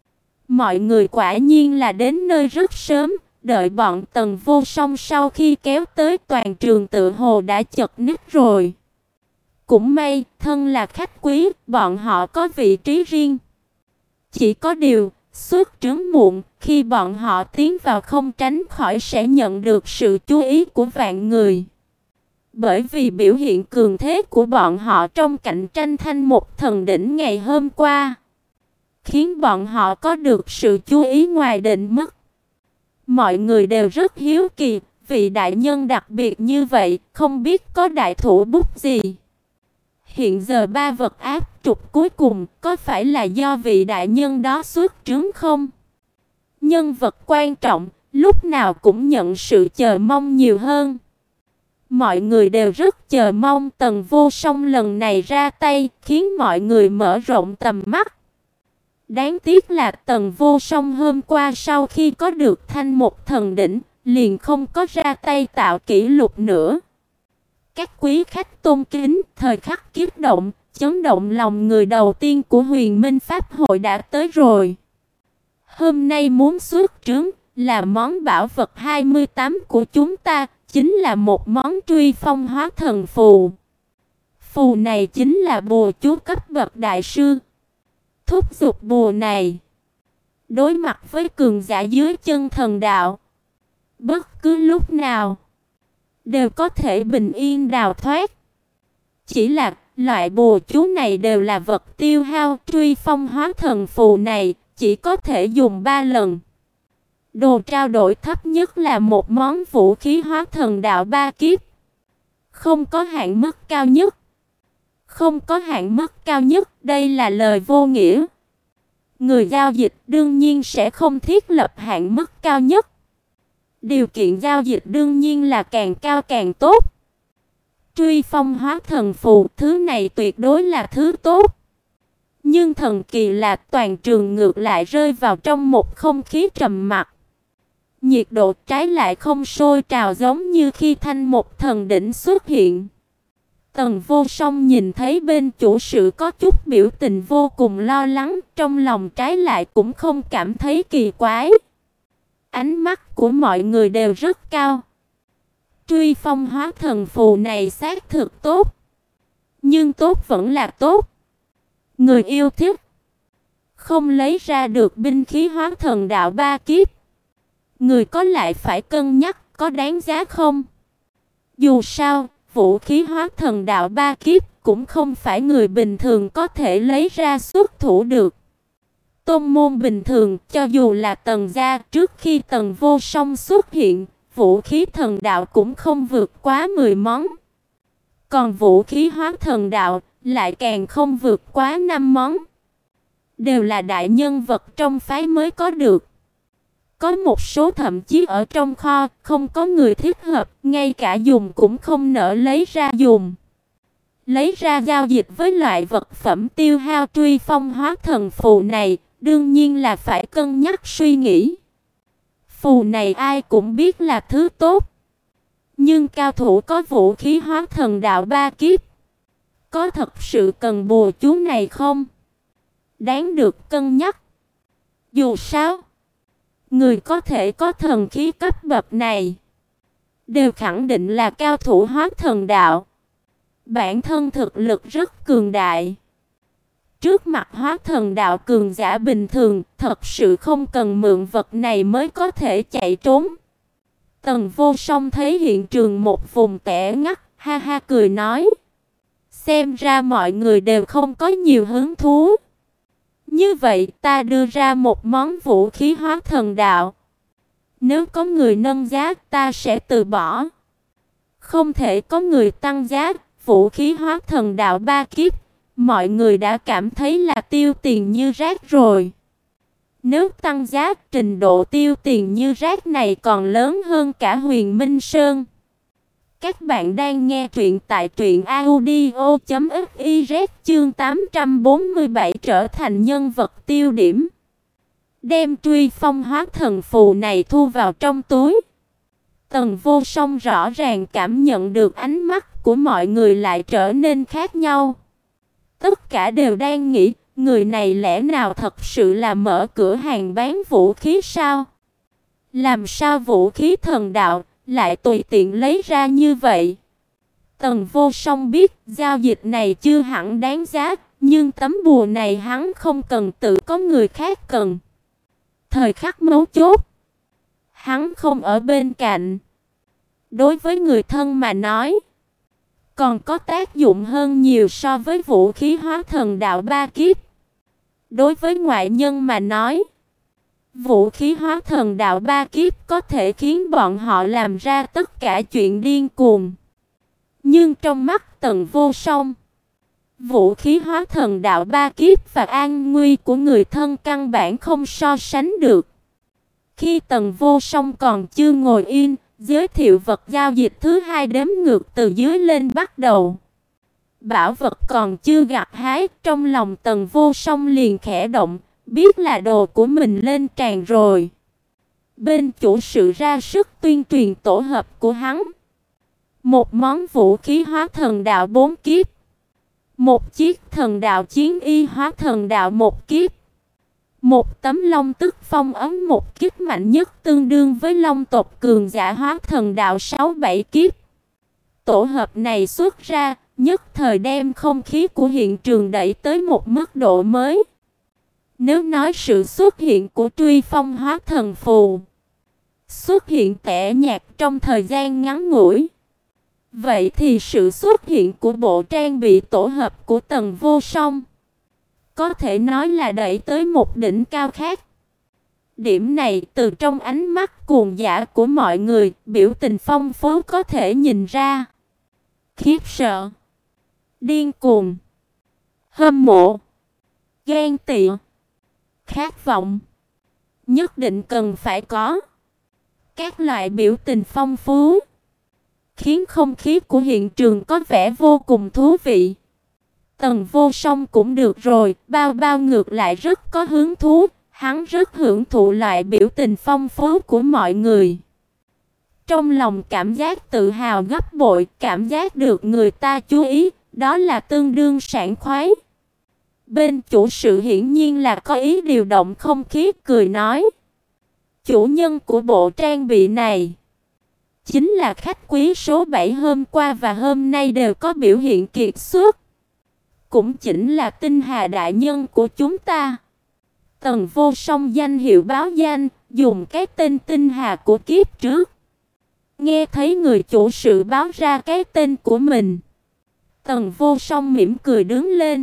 Mọi người quả nhiên là đến nơi rất sớm, đợi bọn Tần Vô Song sau khi kéo tới toàn trường tự hồ đã chật ních rồi. Cũng may, thân là khách quý, bọn họ có vị trí riêng. Chỉ có điều, xuất trướng muộn, khi bọn họ tiến vào không tránh khỏi sẽ nhận được sự chú ý của vạn người. Bởi vì biểu hiện cường thế của bọn họ trong cạnh tranh thanh một thần đỉnh ngày hôm qua, khiến bọn họ có được sự chú ý ngoài định mức. Mọi người đều rất hiếu kỳ, vị đại nhân đặc biệt như vậy, không biết có đại thủ bút gì. Hiện giờ ba vật áp trục cuối cùng, có phải là do vị đại nhân đó xuất trướng không? Nhân vật quan trọng, lúc nào cũng nhận sự chờ mong nhiều hơn. Mọi người đều rất chờ mong Tần Vô Song lần này ra tay, khiến mọi người mở rộng tầm mắt. Đáng tiếc là Tần Vô Song hôm qua sau khi có được thanh một thần đỉnh, liền không có ra tay tạo kỷ lục nữa. Các quý khách tôn kính, thời khắc kiếp động, chấn động lòng người đầu tiên của Huyền Minh Pháp hội đã tới rồi. Hôm nay muốn xuất trướng là món bảo vật hai mươi tám của chúng ta, chính là một món Truy Phong Hóa Thần Phù. Phù này chính là bùa chú cấp bậc đại sư. Thúc giục bùa này, đối mặt với cường giả dưới chân thần đạo, bất cứ lúc nào đều có thể bình yên đào thoát. Chỉ là loại bùa chú này đều là vật tiêu hao, Truy Phong Hóa Thần Phù này chỉ có thể dùng ba lần. Đồ trao đổi thấp nhất là một món vũ khí hóa thần đạo ba kiếp. Không có hạn mức cao nhất. Không có hạn mức cao nhất, đây là lời vô nghĩa. Người giao dịch đương nhiên sẽ không thiết lập hạn mức cao nhất. Điều kiện giao dịch đương nhiên là càng cao càng tốt. Truy Phong Hóa Thần Phù, thứ này tuyệt đối là thứ tốt. Nhưng thần kỳ là toàn trường ngược lại rơi vào trong một không khí trầm mặc. Nhiệt độ trái lại không sôi trào giống như khi Thanh Một Thần đỉnh xuất hiện. Tần Vô Song nhìn thấy bên chủ sự có chút biểu tình vô cùng lo lắng, trong lòng trái lại cũng không cảm thấy kỳ quái. Ánh mắt của mọi người đều rất cao. Truy Phong Hóa Thần Phù này xác thực tốt, nhưng tốt vẫn là tốt. Người yêu thích không lấy ra được binh khí hóa thần đạo ba kiếp, người có lại phải cân nhắc có đáng giá không. Dù sao, vũ khí hóa thần đạo ba kiếp cũng không phải người bình thường có thể lấy ra xuất thủ được. Tôn môn bình thường, cho dù là Tần gia, trước khi Tần Vô Song xuất hiện, vũ khí thần đạo cũng không vượt quá mười món. Còn vũ khí hóa thần đạo lại càng không vượt quá năm món. Đều là đại nhân vật trong phái mới có được. Có một số thậm chí ở trong kho, không có người thích hợp, ngay cả dùng cũng không nỡ lấy ra dùng. Lấy ra giao dịch với loại vật phẩm tiêu hao Truy Phong Hóa Thần Phù này, đương nhiên là phải cân nhắc suy nghĩ. Phù này ai cũng biết là thứ tốt. Nhưng cao thủ có vũ khí hóa thần đạo ba kiếp, có thật sự cần bùa chú này không? Đáng được cân nhắc. Dù sao, người có thể có thần khí cấp bậc này đều khẳng định là cao thủ hóa thần đạo. Bản thân thực lực rất cường đại. Trước mặt hóa thần đạo cường giả bình thường, thật sự không cần mượn vật này mới có thể chạy trốn. Tần Vô Song thấy hiện trường một vùng tẻ ngắt, ha ha cười nói. Xem ra mọi người đều không có nhiều hứng thú. Như vậy ta đưa ra một món vũ khí hóa thần đạo. Nếu có người nâng giá, ta sẽ từ bỏ. Không thể có người tăng giá. Vũ khí hóa thần đạo ba kiếp, mọi người đã cảm thấy là tiêu tiền như rác rồi. Nếu tăng giá, trình độ tiêu tiền như rác này còn lớn hơn cả Huyền Minh Sơn. Các bạn đang nghe truyện tại truyện audio chấm fiz, chương tám trăm bốn mươi bảy trở thành nhân vật tiêu điểm. Đem Truy Phong Hóa Thần Phù này thu vào trong túi. Tần Vô Song rõ ràng cảm nhận được ánh mắt của mọi người lại trở nên khác nhau. Tất cả đều đang nghĩ, người này lẽ nào thật sự là mở cửa hàng bán vũ khí sao? Làm sao vũ khí thần đạo lại tùy tiện lấy ra như vậy? Tần Vô Song biết giao dịch này chưa hẳn đáng giá, nhưng tấm bùa này hắn không cần, tự có người khác cần. Thời khắc mấu chốt, hắn không ở bên cạnh. Đối với người thân mà nói, còn có tác dụng hơn nhiều so với vũ khí hóa thần đạo ba kiếp. Đối với ngoại nhân mà nói, vũ khí hóa thần đạo ba kiếp có thể khiến bọn họ làm ra tất cả chuyện điên cuồng. Nhưng trong mắt Tần Vô Song, vũ khí hóa thần đạo ba kiếp và an nguy của người thân căn bản không so sánh được. Khi Tần Vô Song còn chưa ngồi yên, giới thiệu vật giao dịch thứ hai đếm ngược từ dưới lên bắt đầu. Bảo vật còn chưa gặt hái, trong lòng Tần Vô Song liền khẽ động, biết là đồ của mình lên tràn rồi. Bên chủ sự ra sức tuyên truyền tổ hợp của hắn. Một món vũ khí hóa thần đạo bốn kiếp, Một chiếc thần đạo chiến y hóa thần đạo một kiếp. Một tấm long tức phong ấn một kiếp mạnh nhất tương đương với long tộc cường giả hóa thần đạo sáu bảy kiếp. Tổ hợp này xuất ra, nhất thời đem không khí của hiện trường đẩy tới một mức độ mới. Nếu nói sự xuất hiện của truy phong hóa thần phù xuất hiện tẻ nhạt trong thời gian ngắn ngủi, vậy thì sự xuất hiện của bộ trang bị tổ hợp của Tần Vô Song có thể nói là đẩy tới một đỉnh cao khác. Điểm này từ trong ánh mắt cuồng dã của mọi người, biểu tình phong phú có thể nhìn ra. Khiếp sợ, điên cuồng, hâm mộ, ghen tị, khát vọng, nhất định cần phải có. Các loại biểu tình phong phú khiến không khí của hiện trường có vẻ vô cùng thú vị. Tần Vô Song cũng được rồi, bao bao ngược lại rất có hứng thú, hắn rất hưởng thụ loại biểu tình phong phú của mọi người. Trong lòng cảm giác tự hào gấp bội, cảm giác được người ta chú ý, đó là tương đương sảng khoái. Bên chủ sự hiển nhiên là có ý điều động không khí, cười nói: chủ nhân của bộ trang bị này chính là khách quý số bảy hôm qua và hôm nay đều có biểu hiện kiệt xuất, cũng chính là Tinh Hà đại nhân của chúng ta. Tần Vô Song danh hiệu báo danh, dùng cái tên Tinh Hà của kiếp trước. Nghe thấy người chủ sự báo ra cái tên của mình, Tần Vô Song mỉm cười đứng lên,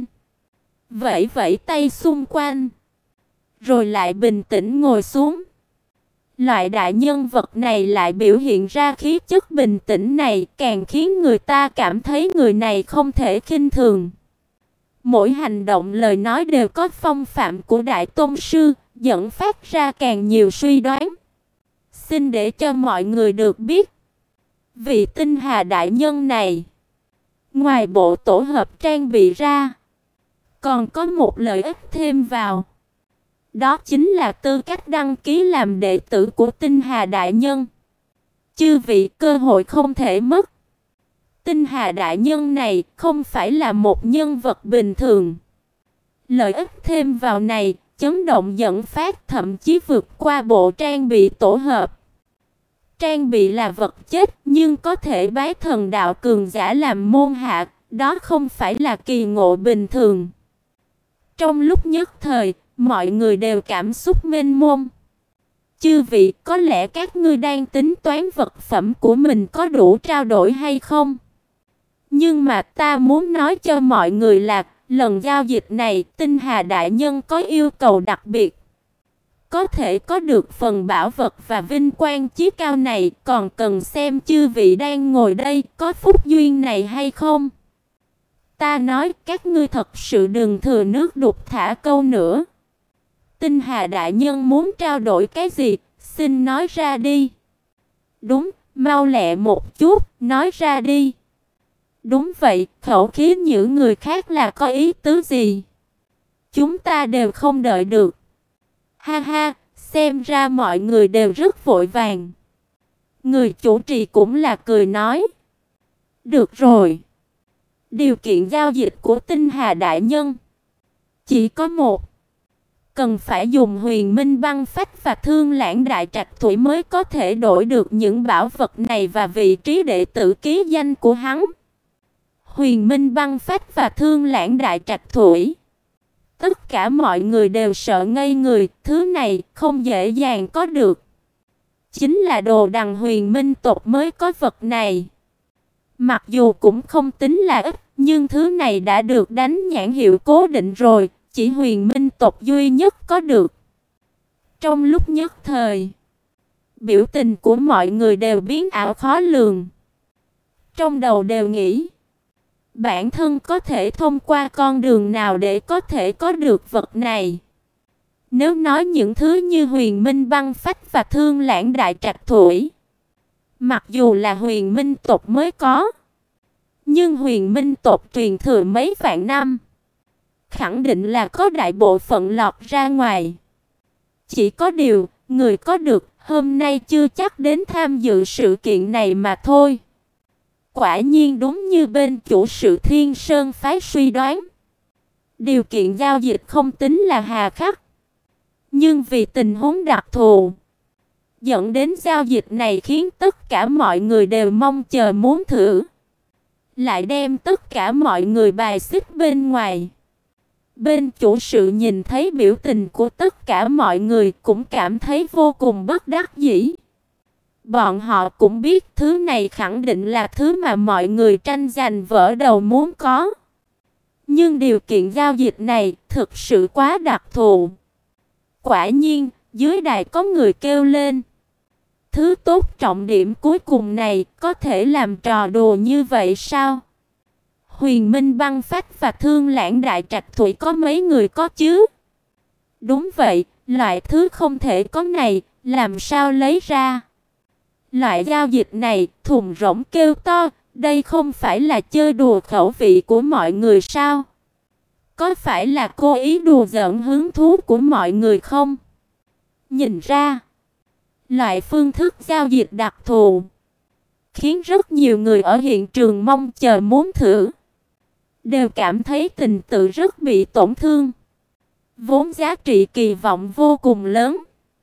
vẫy vẫy tay xung quanh, rồi lại bình tĩnh ngồi xuống. Loại đại nhân vật này lại biểu hiện ra khí chất bình tĩnh này, càng khiến người ta cảm thấy người này không thể khinh thường. Mỗi hành động lời nói đều có phong phạm của đại tôn sư, dẫn phát ra càng nhiều suy đoán. Xin để cho mọi người được biết, vị Tinh Hà đại nhân này, ngoài bộ tổ hợp trang bị ra, còn có một lợi ích thêm vào. Đó chính là tư cách đăng ký làm đệ tử của Tinh Hà đại nhân. Chư vị, cơ hội không thể mất. Tinh Hà đại nhân này không phải là một nhân vật bình thường. Lợi ích thêm vào này, chấn động dẫn phát thậm chí vượt qua bộ trang bị tổ hợp. Trang bị là vật chết, nhưng có thể bái thần đạo cường giả làm môn hạ, đó không phải là kỳ ngộ bình thường. Trong lúc nhất thời, mọi người đều cảm xúc mênh mông. Chư vị, có lẽ các ngươi đang tính toán vật phẩm của mình có đủ trao đổi hay không? Nhưng mà ta muốn nói cho mọi người là, lần giao dịch này, Tinh Hà đại nhân có yêu cầu đặc biệt. Có thể có được phần bảo vật và vinh quang chí cao này, còn cần xem chư vị đang ngồi đây có phúc duyên này hay không. Ta nói các ngươi thật sự đừng thừa nước đục thả câu nữa. Tinh Hà đại nhân muốn trao đổi cái gì, xin nói ra đi. Đúng, mau lẹ một chút, nói ra đi. Đúng vậy, khẩu khí những người khác là có ý tứ gì? Chúng ta đều không đợi được. Ha ha, xem ra mọi người đều rất vội vàng. Người chủ trì cũng là cười nói: được rồi. Điều kiện giao dịch của Tinh Hà đại nhân chỉ có một. Cần phải dùng Huyền Minh băng phách và Thương Lãng đại trạch thủy mới có thể đổi được những bảo vật này và vị trí đệ tử ký danh của hắn. Huyền Minh băng phách và Thương Lãng đại trạch thủy. Tất cả mọi người đều sợ ngây người, thứ này không dễ dàng có được. Chính là đồ đằng Huyền Minh tộc mới có vật này. Mặc dù cũng không tính là ít, nhưng thứ này đã được đánh nhãn hiệu cố định rồi, chỉ Huyền Minh tộc duy nhất có được. Trong lúc nhất thời, biểu tình của mọi người đều biến ảo khó lường. Trong đầu đều nghĩ, bản thân có thể thông qua con đường nào để có thể có được vật này. Nếu nói những thứ như Huyền Minh băng phách và Thương Lãng đại trạch thủy, mặc dù là Huyền Minh tộc mới có, nhưng Huyền Minh tộc truyền thừa mấy vạn năm, khẳng định là có đại bộ phận lọt ra ngoài. Chỉ có điều, người có được hôm nay chưa chắc đến tham dự sự kiện này mà thôi. Quả nhiên đúng như bên chủ sự Thiên Sơn phái suy đoán. Điều kiện giao dịch không tính là hà khắc, nhưng vì tình huống đặc thù, dẫn đến giao dịch này khiến tất cả mọi người đều mong chờ muốn thử, lại đem tất cả mọi người bài xích bên ngoài. Bên chủ sự nhìn thấy biểu tình của tất cả mọi người cũng cảm thấy vô cùng bất đắc dĩ. Bọn họ cũng biết thứ này khẳng định là thứ mà mọi người tranh giành vỡ đầu muốn có. Nhưng điều kiện giao dịch này thực sự quá đặc thù. Quả nhiên, dưới đài có người kêu lên. Thứ tốt trọng điểm cuối cùng này có thể làm trò đùa như vậy sao? Huyền Minh Băng Phách và Thương Lãng Đại Trạch Thủy có mấy người có chứ? Đúng vậy, loại thứ không thể có này, làm sao lấy ra? Loại giao dịch này, thùng rỗng kêu to, đây không phải là chơi đùa khẩu vị của mọi người sao? Có phải là cố ý đùa giỡn hứng thú của mọi người không? Nhìn ra, loại phương thức giao dịch đặc thù khiến rất nhiều người ở hiện trường mong chờ muốn thử, đều cảm thấy tình tự rất bị tổn thương. Vốn giá trị kỳ vọng vô cùng lớn,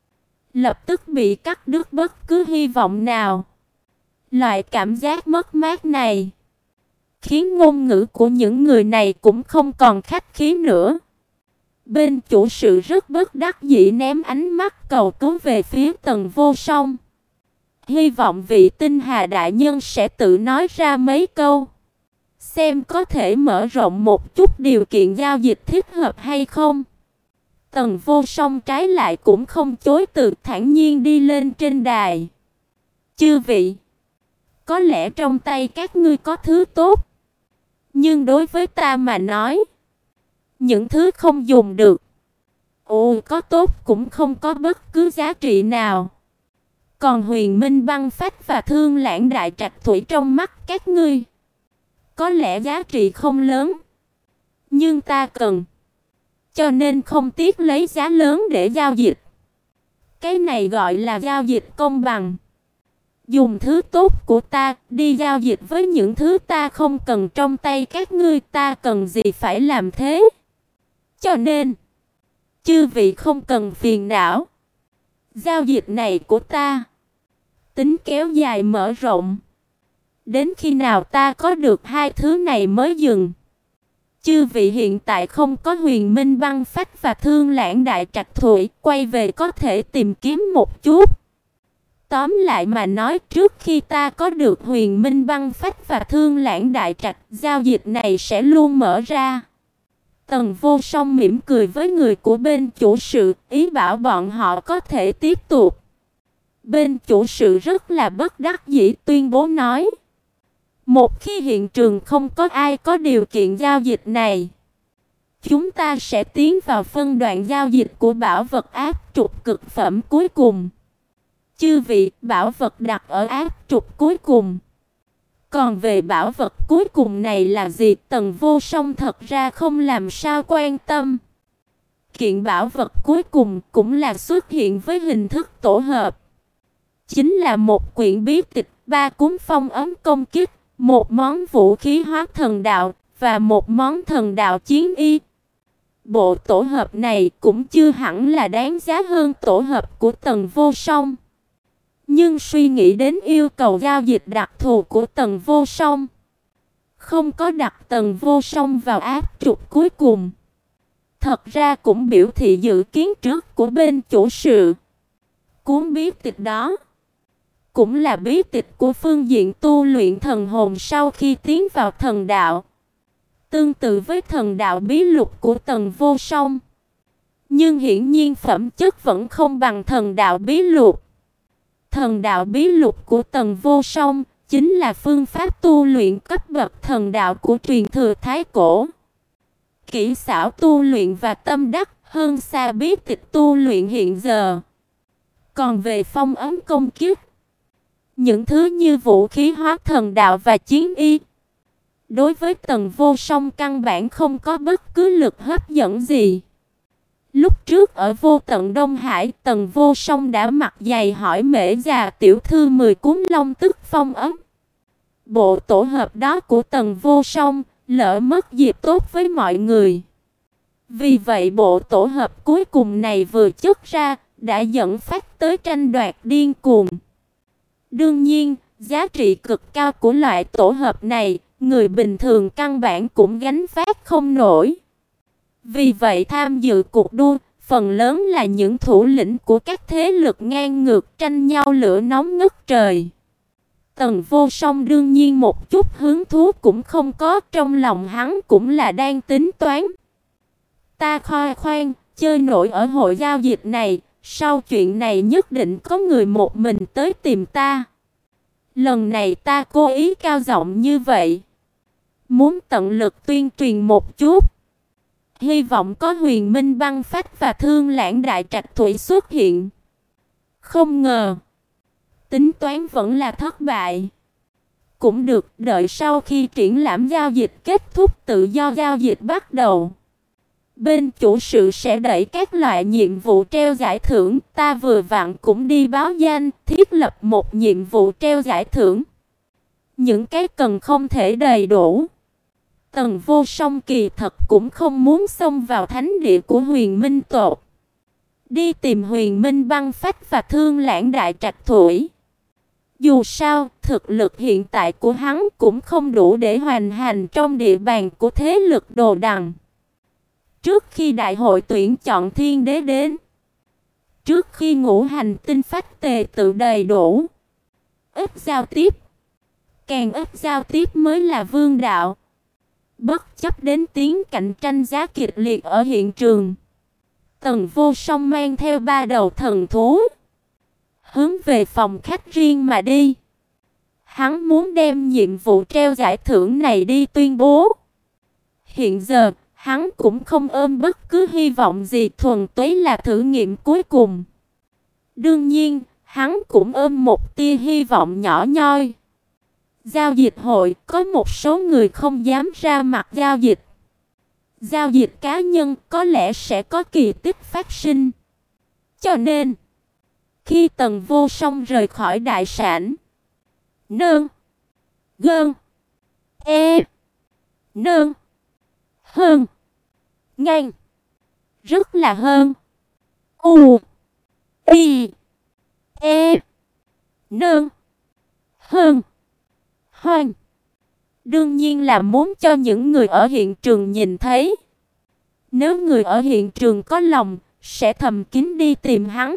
lập tức bị cắt đứt bất cứ hy vọng nào. Loại cảm giác mất mát này khiến ngôn ngữ của những người này cũng không còn khách khí nữa. Bên chủ sự rất bất đắc dĩ ném ánh mắt cầu cứu về phía Tần Vô Song. Hy vọng vị Tinh Hà đại nhân sẽ tự nói ra mấy câu, xem có thể mở rộng một chút điều kiện giao dịch thích hợp hay không. Tần Vô Song trái lại cũng không chối từ, thản nhiên đi lên trên đài. Chư vị, có lẽ trong tay các ngươi có thứ tốt, nhưng đối với ta mà nói, những thứ không dùng được, ồ có tốt cũng không có bất cứ giá trị nào. Còn Huyền Minh Băng Phách và Thương Lãng Đại Trạch Thủy trong mắt các ngươi, có lẽ giá trị không lớn, nhưng ta cần, cho nên không tiếc lấy giá lớn để giao dịch. Cái này gọi là giao dịch công bằng. Dùng thứ tốt của ta đi giao dịch với những thứ ta không cần trong tay các ngươi, ta cần gì phải làm thế? Cho nên, chư vị không cần phiền não. Giao dịch này của ta tính kéo dài mở rộng, đến khi nào ta có được hai thứ này mới dừng. Chư vị hiện tại không có Huyền Minh Băng Phách và Thương Lãng Đại Trạch Thủy, quay về có thể tìm kiếm một chút. Tóm lại mà nói, trước khi ta có được Huyền Minh Băng Phách và Thương Lãng Đại Trạch, giao dịch này sẽ luôn mở ra. Tần Vô Song mỉm cười với người của bên chủ sự, ý bảo bọn họ có thể tiếp tục. Bên chủ sự rất là bất đắc dĩ tuyên bố nói, một khi hiện trường không có ai có điều kiện giao dịch này, chúng ta sẽ tiến vào phân đoạn giao dịch của bảo vật áp trục cực phẩm cuối cùng. Chư vị, bảo vật đặt ở áp trục cuối cùng. Còn về bảo vật cuối cùng này là gì, Tần Vô Song thật ra không làm sao quan tâm. Kiện bảo vật cuối cùng cũng là xuất hiện với hình thức tổ hợp. Chính là một quyển bí tịch, ba cuốn phong ấn công kích, một món vũ khí hóa thần đạo và một món thần đạo chiến y. Bộ tổ hợp này cũng chưa hẳn là đáng giá hơn tổ hợp của Tần Vô Song. Nhưng suy nghĩ đến yêu cầu giao dịch đặc thù của Tần Vô Song, không có đặt Tần Vô Song vào áp trục cuối cùng, thật ra cũng biểu thị dự kiến trước của bên chủ sự. Cuốn bí tịch đó cũng là bí tịch của phương diện tu luyện thần hồn sau khi tiến vào thần đạo, tương tự với thần đạo bí lục của Tần Vô Song. Nhưng hiển nhiên phẩm chất vẫn không bằng thần đạo bí lục. Thần đạo bí lục của Tần Vô Song chính là phương pháp tu luyện cấp bậc thần đạo của truyền thừa Thái Cổ. Kỹ xảo tu luyện và tâm đắc hơn xa bí tịch tu luyện hiện giờ. Còn về phong ấn công kiếp, những thứ như vũ khí hóa thần đạo và chiến y, đối với Tần Vô Song căn bản không có bất cứ lực hấp dẫn gì. Lúc trước ở Vô Tận Đông Hải, Tần Vô Song đã mặt dày hỏi Mễ già tiểu thư mười cuốn long tức phong ấn. bộ tổ hợp đó của Tần Vô Song, lỡ mất dịp tốt với mọi người. Vì vậy bộ tổ hợp cuối cùng này vừa chất ra, đã dẫn phát tới tranh đoạt điên cuồng. Đương nhiên, giá trị cực cao của loại tổ hợp này, người bình thường căn bản cũng gánh vác không nổi. Vì vậy tham dự cuộc đua, phần lớn là những thủ lĩnh của các thế lực ngang ngược tranh nhau lửa nóng ngất trời. Tần Vô Song đương nhiên một chút hứng thú cũng không có, trong lòng hắn cũng là đang tính toán. Ta khoe khoang, chơi nổi ở hội giao dịch này, sau chuyện này nhất định có người một mình tới tìm ta. Lần này ta cố ý cao giọng như vậy, muốn tận lực tuyên truyền một chút. Hy vọng có Huyền Minh Băng Phách và Thương Lãng Đại Trạch Thủy xuất hiện. Không ngờ, tính toán vẫn là thất bại. Cũng được, đợi sau khi triển lãm giao dịch kết thúc tự do giao dịch bắt đầu, bên chủ sự sẽ đẩy các loại nhiệm vụ treo giải thưởng, ta vừa vặn cũng đi báo danh, thiết lập một nhiệm vụ treo giải thưởng. Những cái cần không thể đầy đủ. Tần Vô Song kỳ thật cũng không muốn xông vào thánh địa của Huyền Minh tộc, đi tìm Huyền Minh Băng Phách và Thương Lãng Đại Trạch Thủy. Dù sao, thực lực hiện tại của hắn cũng không đủ để hoành hành trong địa bàn của thế lực Đồ Đằng. Trước khi đại hội tuyển chọn thiên đế đến, trước khi ngũ hành tinh phách tề tự đầy đủ, ít giao tiếp, càng ít giao tiếp mới là vương đạo. Bất chấp đến tiếng cạnh tranh giá kịch liệt ở hiện trường, Tần Vô Song mang theo ba đầu thần thú, hướng về phòng khách riêng mà đi. Hắn muốn đem nhiệm vụ treo giải thưởng này đi tuyên bố. Hiện giờ, hắn cũng không ôm bất cứ hy vọng gì, thuần túy là thử nghiệm cuối cùng. Đương nhiên, hắn cũng ôm một tia hy vọng nhỏ nhoi. Giao dịch hội, có một số người không dám ra mặt giao dịch. Giao dịch cá nhân có lẽ sẽ có kỳ tích phát sinh. Cho nên, khi Tần Vô Song rời khỏi đại sảnh, Nương, Gơn, E, Nương, Hơn, Ngang, rất là hơn, U, Y, E, Nương, Hơn, Hoan. Đương nhiên là muốn cho những người ở hiện trường nhìn thấy. Nếu người ở hiện trường có lòng, sẽ thầm kín đi tìm hắn.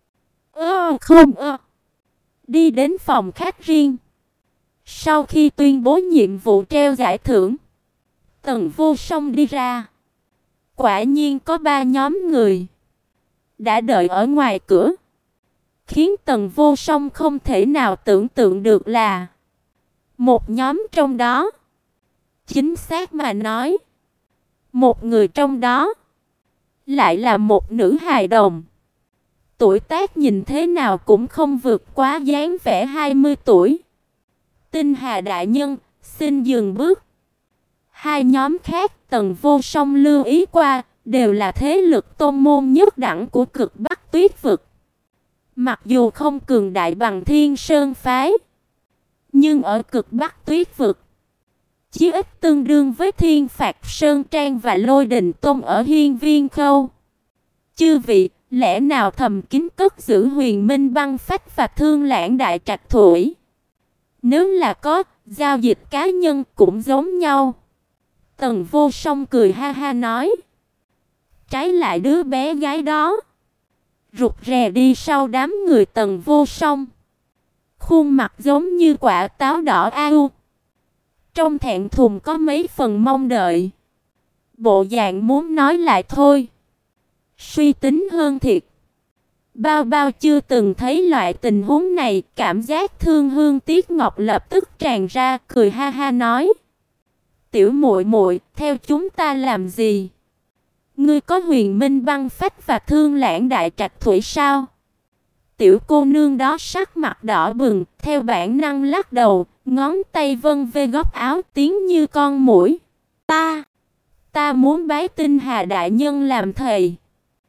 Ơ không ơ. Đi đến phòng khách riêng. Sau khi tuyên bố nhiệm vụ treo giải thưởng, Tần Vô Song đi ra. Quả nhiên có ba nhóm người đã đợi ở ngoài cửa. Khiến Tần Vô Song không thể nào tưởng tượng được là một nhóm trong đó, chính xác mà nói, một người trong đó lại là một nữ hài đồng. Tuổi tác nhìn thế nào cũng không vượt quá dáng vẻ hai mươi tuổi. Tinh Hà đại nhân, xin dừng bước. Hai nhóm khác Tần Vô Song lưu ý qua, đều là thế lực tôn môn nhất đẳng của Cực Bắc Tuyết vực. Mặc dù không cường đại bằng Thiên Sơn phái, nhưng ở Cực Bắc Tuyết vực, chí ít tương đương với Thiên Phạt Sơn Trang và Lôi Đình Tôn ở Hiên Viên Khâu. Chư vị, lẽ nào thầm kín cất giữ Huyền Minh Băng Phách và Thương Lãng Đại Trạch Thủy? Nếu là có, giao dịch cá nhân cũng giống nhau. Tần Vô Song cười ha ha nói. Trái lại đứa bé gái đó rụt rè đi sau đám người Tần Vô Song, khuôn mặt giống như quả táo đỏ au. Trong thẹn thùng có mấy phần mong đợi, bộ dạng muốn nói lại thôi. Suy tính hơn thiệt. Bao bao chưa từng thấy loại tình huống này, cảm giác thương hương tiếc ngọc lập tức tràn ra, cười ha ha nói: "Tiểu muội muội, theo chúng ta làm gì? Ngươi có Huyền Minh Băng Phách và Thương Lãng Đại Trạch Thủy sao?" Tiểu cô nương đó sắc mặt đỏ bừng, theo bản năng lắc đầu, ngón tay vân về góc áo, tiếng như con muỗi. "Ta, ta muốn bái Tinh Hà đại nhân làm thầy."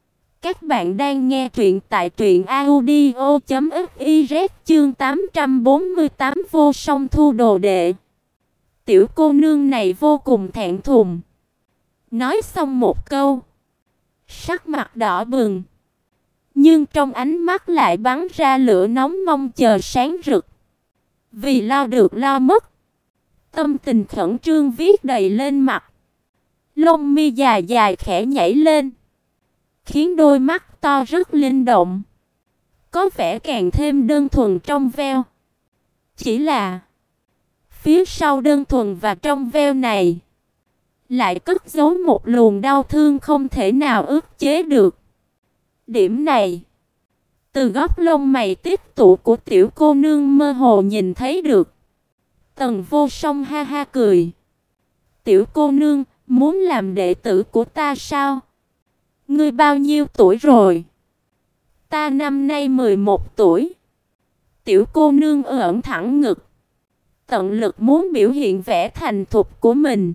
Các bạn đang nghe truyện tại truyện audio chấm fiz chương tám trăm bốn mươi tám vô song thu đồ đệ. Tiểu cô nương này vô cùng thẹn thùng. Nói xong một câu, sắc mặt đỏ bừng, nhưng trong ánh mắt lại bắn ra lửa nóng mong chờ sáng rực. Vì lo được lo mất, tâm tình khẩn trương viết đầy lên mặt. Lông mi dài dài khẽ nhảy lên, khiến đôi mắt to rất linh động, có vẻ càng thêm đơn thuần trong veo. Chỉ là phía sau đơn thuần và trong veo này lại cất giấu một luồng đau thương không thể nào ức chế được. Điểm này, từ góc lông mày tích tụ của tiểu cô nương mơ hồ nhìn thấy được. Tần Vô Song ha ha cười. Tiểu cô nương, muốn làm đệ tử của ta sao? Ngươi bao nhiêu tuổi rồi? Ta năm nay mười một tuổi. Tiểu cô nương ưỡn thẳng ngực, tận lực muốn biểu hiện vẻ thành thục của mình.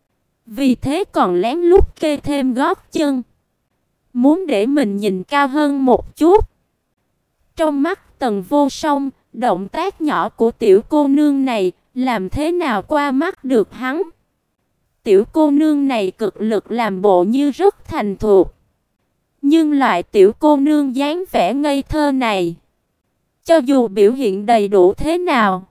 Vì thế còn lén lút kê thêm gót chân, muốn để mình nhìn cao hơn một chút. Trong mắt Tần Vô Song, động tác nhỏ của tiểu cô nương này làm thế nào qua mắt được hắn. Tiểu cô nương này cực lực làm bộ như rất thành thục, nhưng loại tiểu cô nương dáng vẻ ngây thơ này, cho dù biểu hiện đầy đủ thế nào,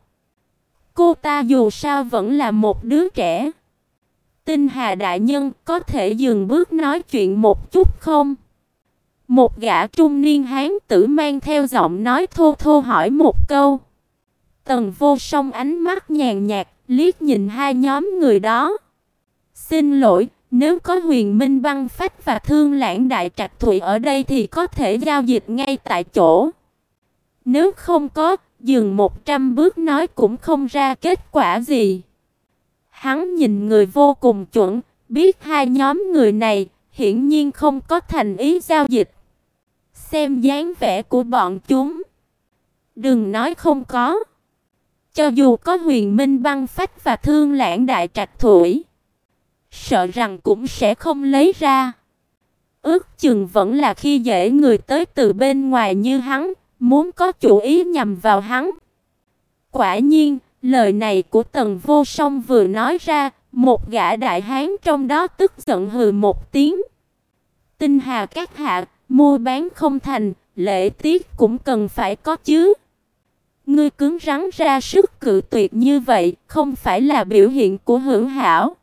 cô ta dù sao vẫn là một đứa trẻ. Tinh Hà đại nhân, có thể dừng bước nói chuyện một chút không? Một gã trung niên hán tử mang theo giọng nói thô thô hỏi một câu. Tần Vô Song ánh mắt nhàn nhạt liếc nhìn hai nhóm người đó. Xin lỗi, nếu có Huyền Minh Băng Phách và Thương Lãng Đại Trạch Thụy ở đây thì có thể giao dịch ngay tại chỗ. Nếu không có, dừng một trăm bước nói cũng không ra kết quả gì. Hắn nhìn người vô cùng chuẩn, biết hai nhóm người này hiển nhiên không có thành ý giao dịch. Xem dáng vẻ của bọn chúng, đừng nói không có, cho dù có Huyền Minh Băng Phách và Thương Lãng Đại Trạch Thụy, sợ rằng cũng sẽ không lấy ra. Ước chừng vẫn là khi dễ người tới từ bên ngoài như hắn, muốn có chủ ý nhằm vào hắn. Quả nhiên, lời này của Tần Vô Song vừa nói ra, một gã đại hán trong đó tức giận hừ một tiếng. Tinh Hà các hạ, mua bán không thành, lễ tiết cũng cần phải có chứ. Ngươi cứng rắn ra sức cự tuyệt như vậy, không phải là biểu hiện của hữu hảo.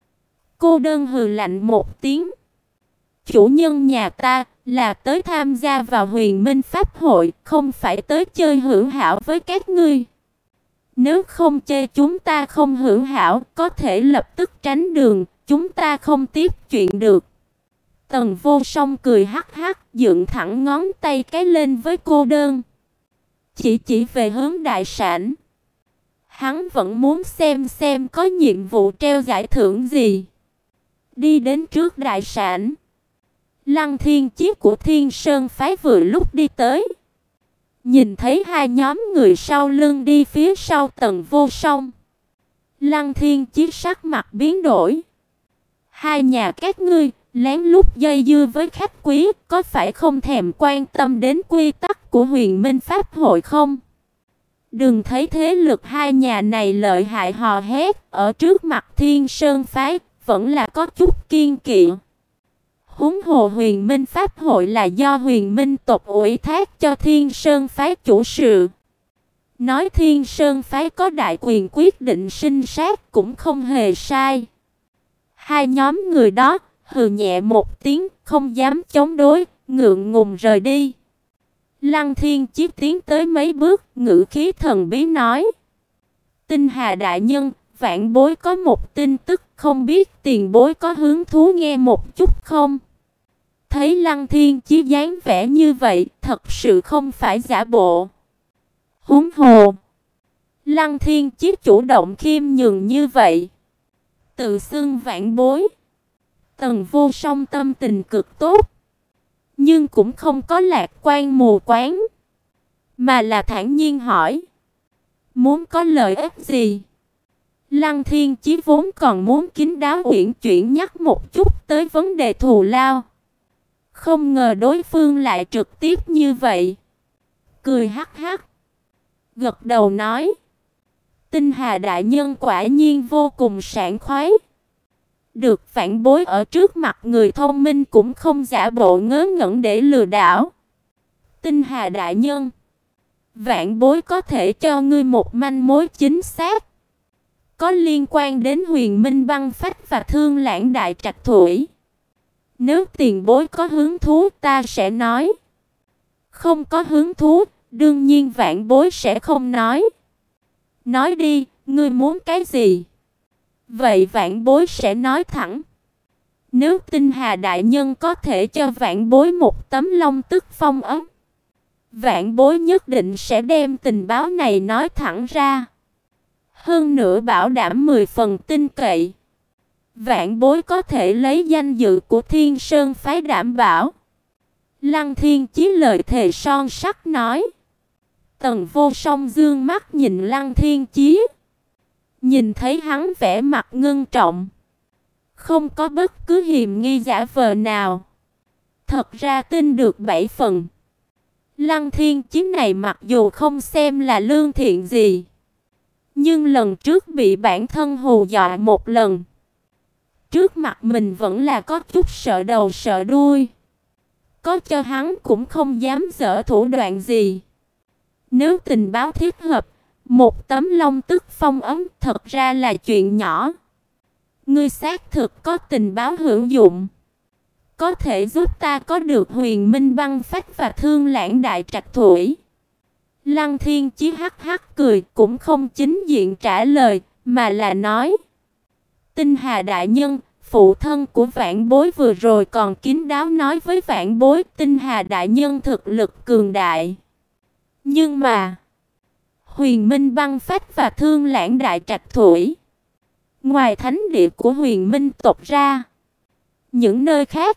Cô đơn hừ lạnh một tiếng. Chủ nhân nhà ta là tới tham gia vào Huyền Minh Pháp hội, không phải tới chơi hữu hảo với các ngươi. Nếu không chê chúng ta không hữu hảo, có thể lập tức tránh đường, chúng ta không tiếp chuyện được. Tần Vô Song cười hắc hắc, dựng thẳng ngón tay cái lên với cô đơn, chỉ chỉ về hướng đại sảnh. Hắn vẫn muốn xem xem có nhiệm vụ treo giải thưởng gì. Đi đến trước đại sảnh, Lăng Thiên Chiếc của Thiên Sơn phái vừa lúc đi tới. Nhìn thấy hai nhóm người sau lưng đi phía sau Tần Vô Song, Lăng Thiên Chiếc sắc mặt biến đổi. Hai nhà các ngươi lén lút dây dưa với khách quý, có phải không thèm quan tâm đến quy tắc của Huyền Minh Pháp hội không? Đừng thấy thế lực hai nhà này lợi hại hò hét, ở trước mặt Thiên Sơn phái vẫn là có chút kiên kỵ. Huống hồ Huyền Minh Pháp hội là do Huyền Minh tộc ủy thác cho Thiên Sơn phái chủ sự. Nói Thiên Sơn phái có đại quyền quyết định sinh sát cũng không hề sai. Hai nhóm người đó hừ nhẹ một tiếng, không dám chống đối, ngượng ngùng rời đi. Lăng Thiên Chiếc tiến tới mấy bước, ngữ khí thần bí nói. Tinh Hà đại nhân, vạn bối có một tin tức, không biết tiền bối có hứng thú nghe một chút không? Thấy Lăng Thiên Chiếc dáng vẻ như vậy, thật sự không phải giả bộ. Huống hồ, Lăng Thiên Chiếc chủ động khiêm nhường như vậy, tự xưng vạn bối. Tần Vô Song tâm tình cực tốt, nhưng cũng không có lạc quan mù quáng, mà là thản nhiên hỏi. Muốn có lợi ích gì? Lăng Thiên Chí vốn còn muốn kín đáo uyển chuyển nhắc một chút tới vấn đề thù lao, Không ngờ đối phương lại trực tiếp như vậy. Cười hắc hắc, gật đầu nói: Tinh Hà đại nhân quả nhiên vô cùng sảng khoái. Được phản bối ở trước mặt người thông minh cũng không giả bộ ngớ ngẩn để lừa đảo. Tinh Hà đại nhân, vạn bối có thể cho ngươi một manh mối chính xác, có liên quan đến Huyền Minh băng phách và Thương Lãng đại trạch thủy. Nếu tiền bối có hứng thú ta sẽ nói. Không có hứng thú, đương nhiên vạn bối sẽ không nói. Nói đi, ngươi muốn cái gì? Vậy vạn bối sẽ nói thẳng. Nếu Tinh Hà đại nhân có thể cho vạn bối một tấm long tức phong ấn, vạn bối nhất định sẽ đem tình báo này nói thẳng ra. Hơn nữa bảo đảm mười phần tin cậy. Vạn bối có thể lấy danh dự của Thiên Sơn phái đảm bảo. Lăng Thiên Chí lời thề son sắt nói. Tần Vô Song dương mắt nhìn Lăng Thiên Chí, nhìn thấy hắn vẻ mặt ngưng trọng, không có bất cứ hiềm nghi giả vờ nào. Thật ra tin được bảy phần. Lăng Thiên Chí này mặc dù không xem là lương thiện gì, nhưng lần trước bị bản thân hù dọa một lần, trước mặt mình vẫn là có chút sợ đầu sợ đuôi. Có cho hắn cũng không dám giở thủ đoạn gì. Nếu tình báo thích hợp, một tấm long tức phong ấn thật ra là chuyện nhỏ. Ngươi xác thực có tình báo hữu dụng, có thể giúp ta có được Huyền Minh băng phách và Thương Lãng đại trạch thủy. Lăng Thiên Chí hắc hắc cười, cũng không chính diện trả lời, mà là nói: Tinh Hà đại nhân, phụ thân của vạn bối vừa rồi còn kín đáo nói với vạn bối Tinh Hà đại nhân thực lực cường đại. Nhưng mà Huyền Minh băng phách và Thương Lãng đại trạch thủy, ngoài thánh địa của Huyền Minh tộc ra, những nơi khác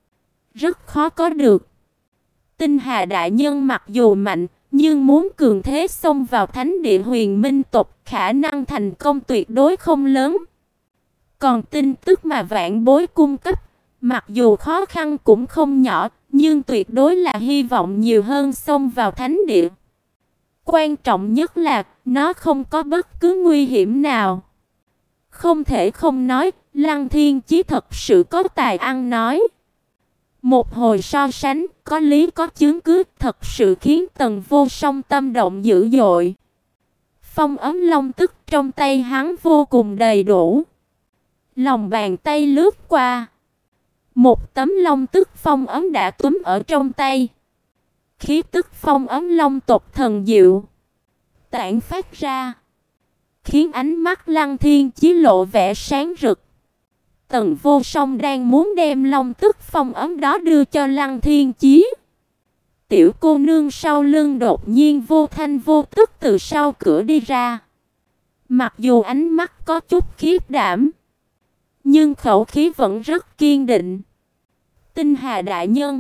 rất khó có được. Tinh Hà đại nhân mặc dù mạnh, nhưng muốn cường thế xông vào thánh địa Huyền Minh tộc, khả năng thành công tuyệt đối không lớn. Còn tin tức mà vạn bối cung cấp, mặc dù khó khăn cũng không nhỏ, nhưng tuyệt đối là hy vọng nhiều hơn xông vào thánh địa. Quan trọng nhất là nó không có bất cứ nguy hiểm nào. Không thể không nói, Lăng Thiên Chí thật sự có tài ăn nói. Một hồi so sánh, có lý có chứng cứ, thật sự khiến Tần Vô Song tâm động dữ dội. Phong ấn long tức trong tay hắn vô cùng đầy đủ. Lòng bàn tay lướt qua, một tấm long tức phong ấn đã túm ở trong tay. Khí tức phong ấn long tộc thần diệu tản phát ra, khiến ánh mắt Lăng Thiên Chí lộ vẻ sáng rực. Tần Vô Song đang muốn đem long tức phong ấn đó đưa cho Lăng Thiên Chí. Tiểu cô nương sau lưng đột nhiên vô thanh vô tức từ sau cửa đi ra. Mặc dù ánh mắt có chút khiếp đảm, nhưng khẩu khí vẫn rất kiên định. Tinh Hà đại nhân,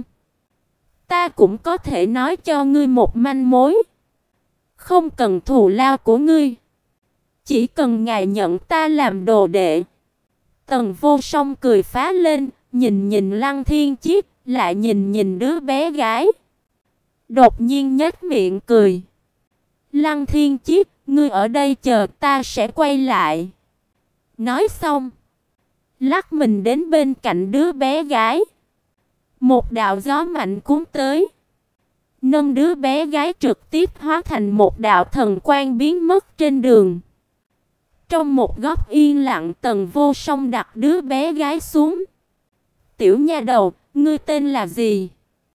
ta cũng có thể nói cho ngươi một manh mối. Không cần thù lao của ngươi, chỉ cần ngài nhận ta làm đồ đệ. Tần Vô Song cười phá lên, nhìn nhìn Lăng Thiên Chí, lại nhìn nhìn đứa bé gái. Đột nhiên nhếch miệng cười. Lăng Thiên Chí, ngươi ở đây chờ ta sẽ quay lại. Nói xong, lắc mình đến bên cạnh đứa bé gái. Một đạo gió mạnh cuốn tới, nâng đứa bé gái trực tiếp hóa thành một đạo thần quang biến mất trên đường. Trong một góc yên lặng, Tần Vô Song đặt đứa bé gái xuống. Tiểu nha đầu, ngươi tên là gì?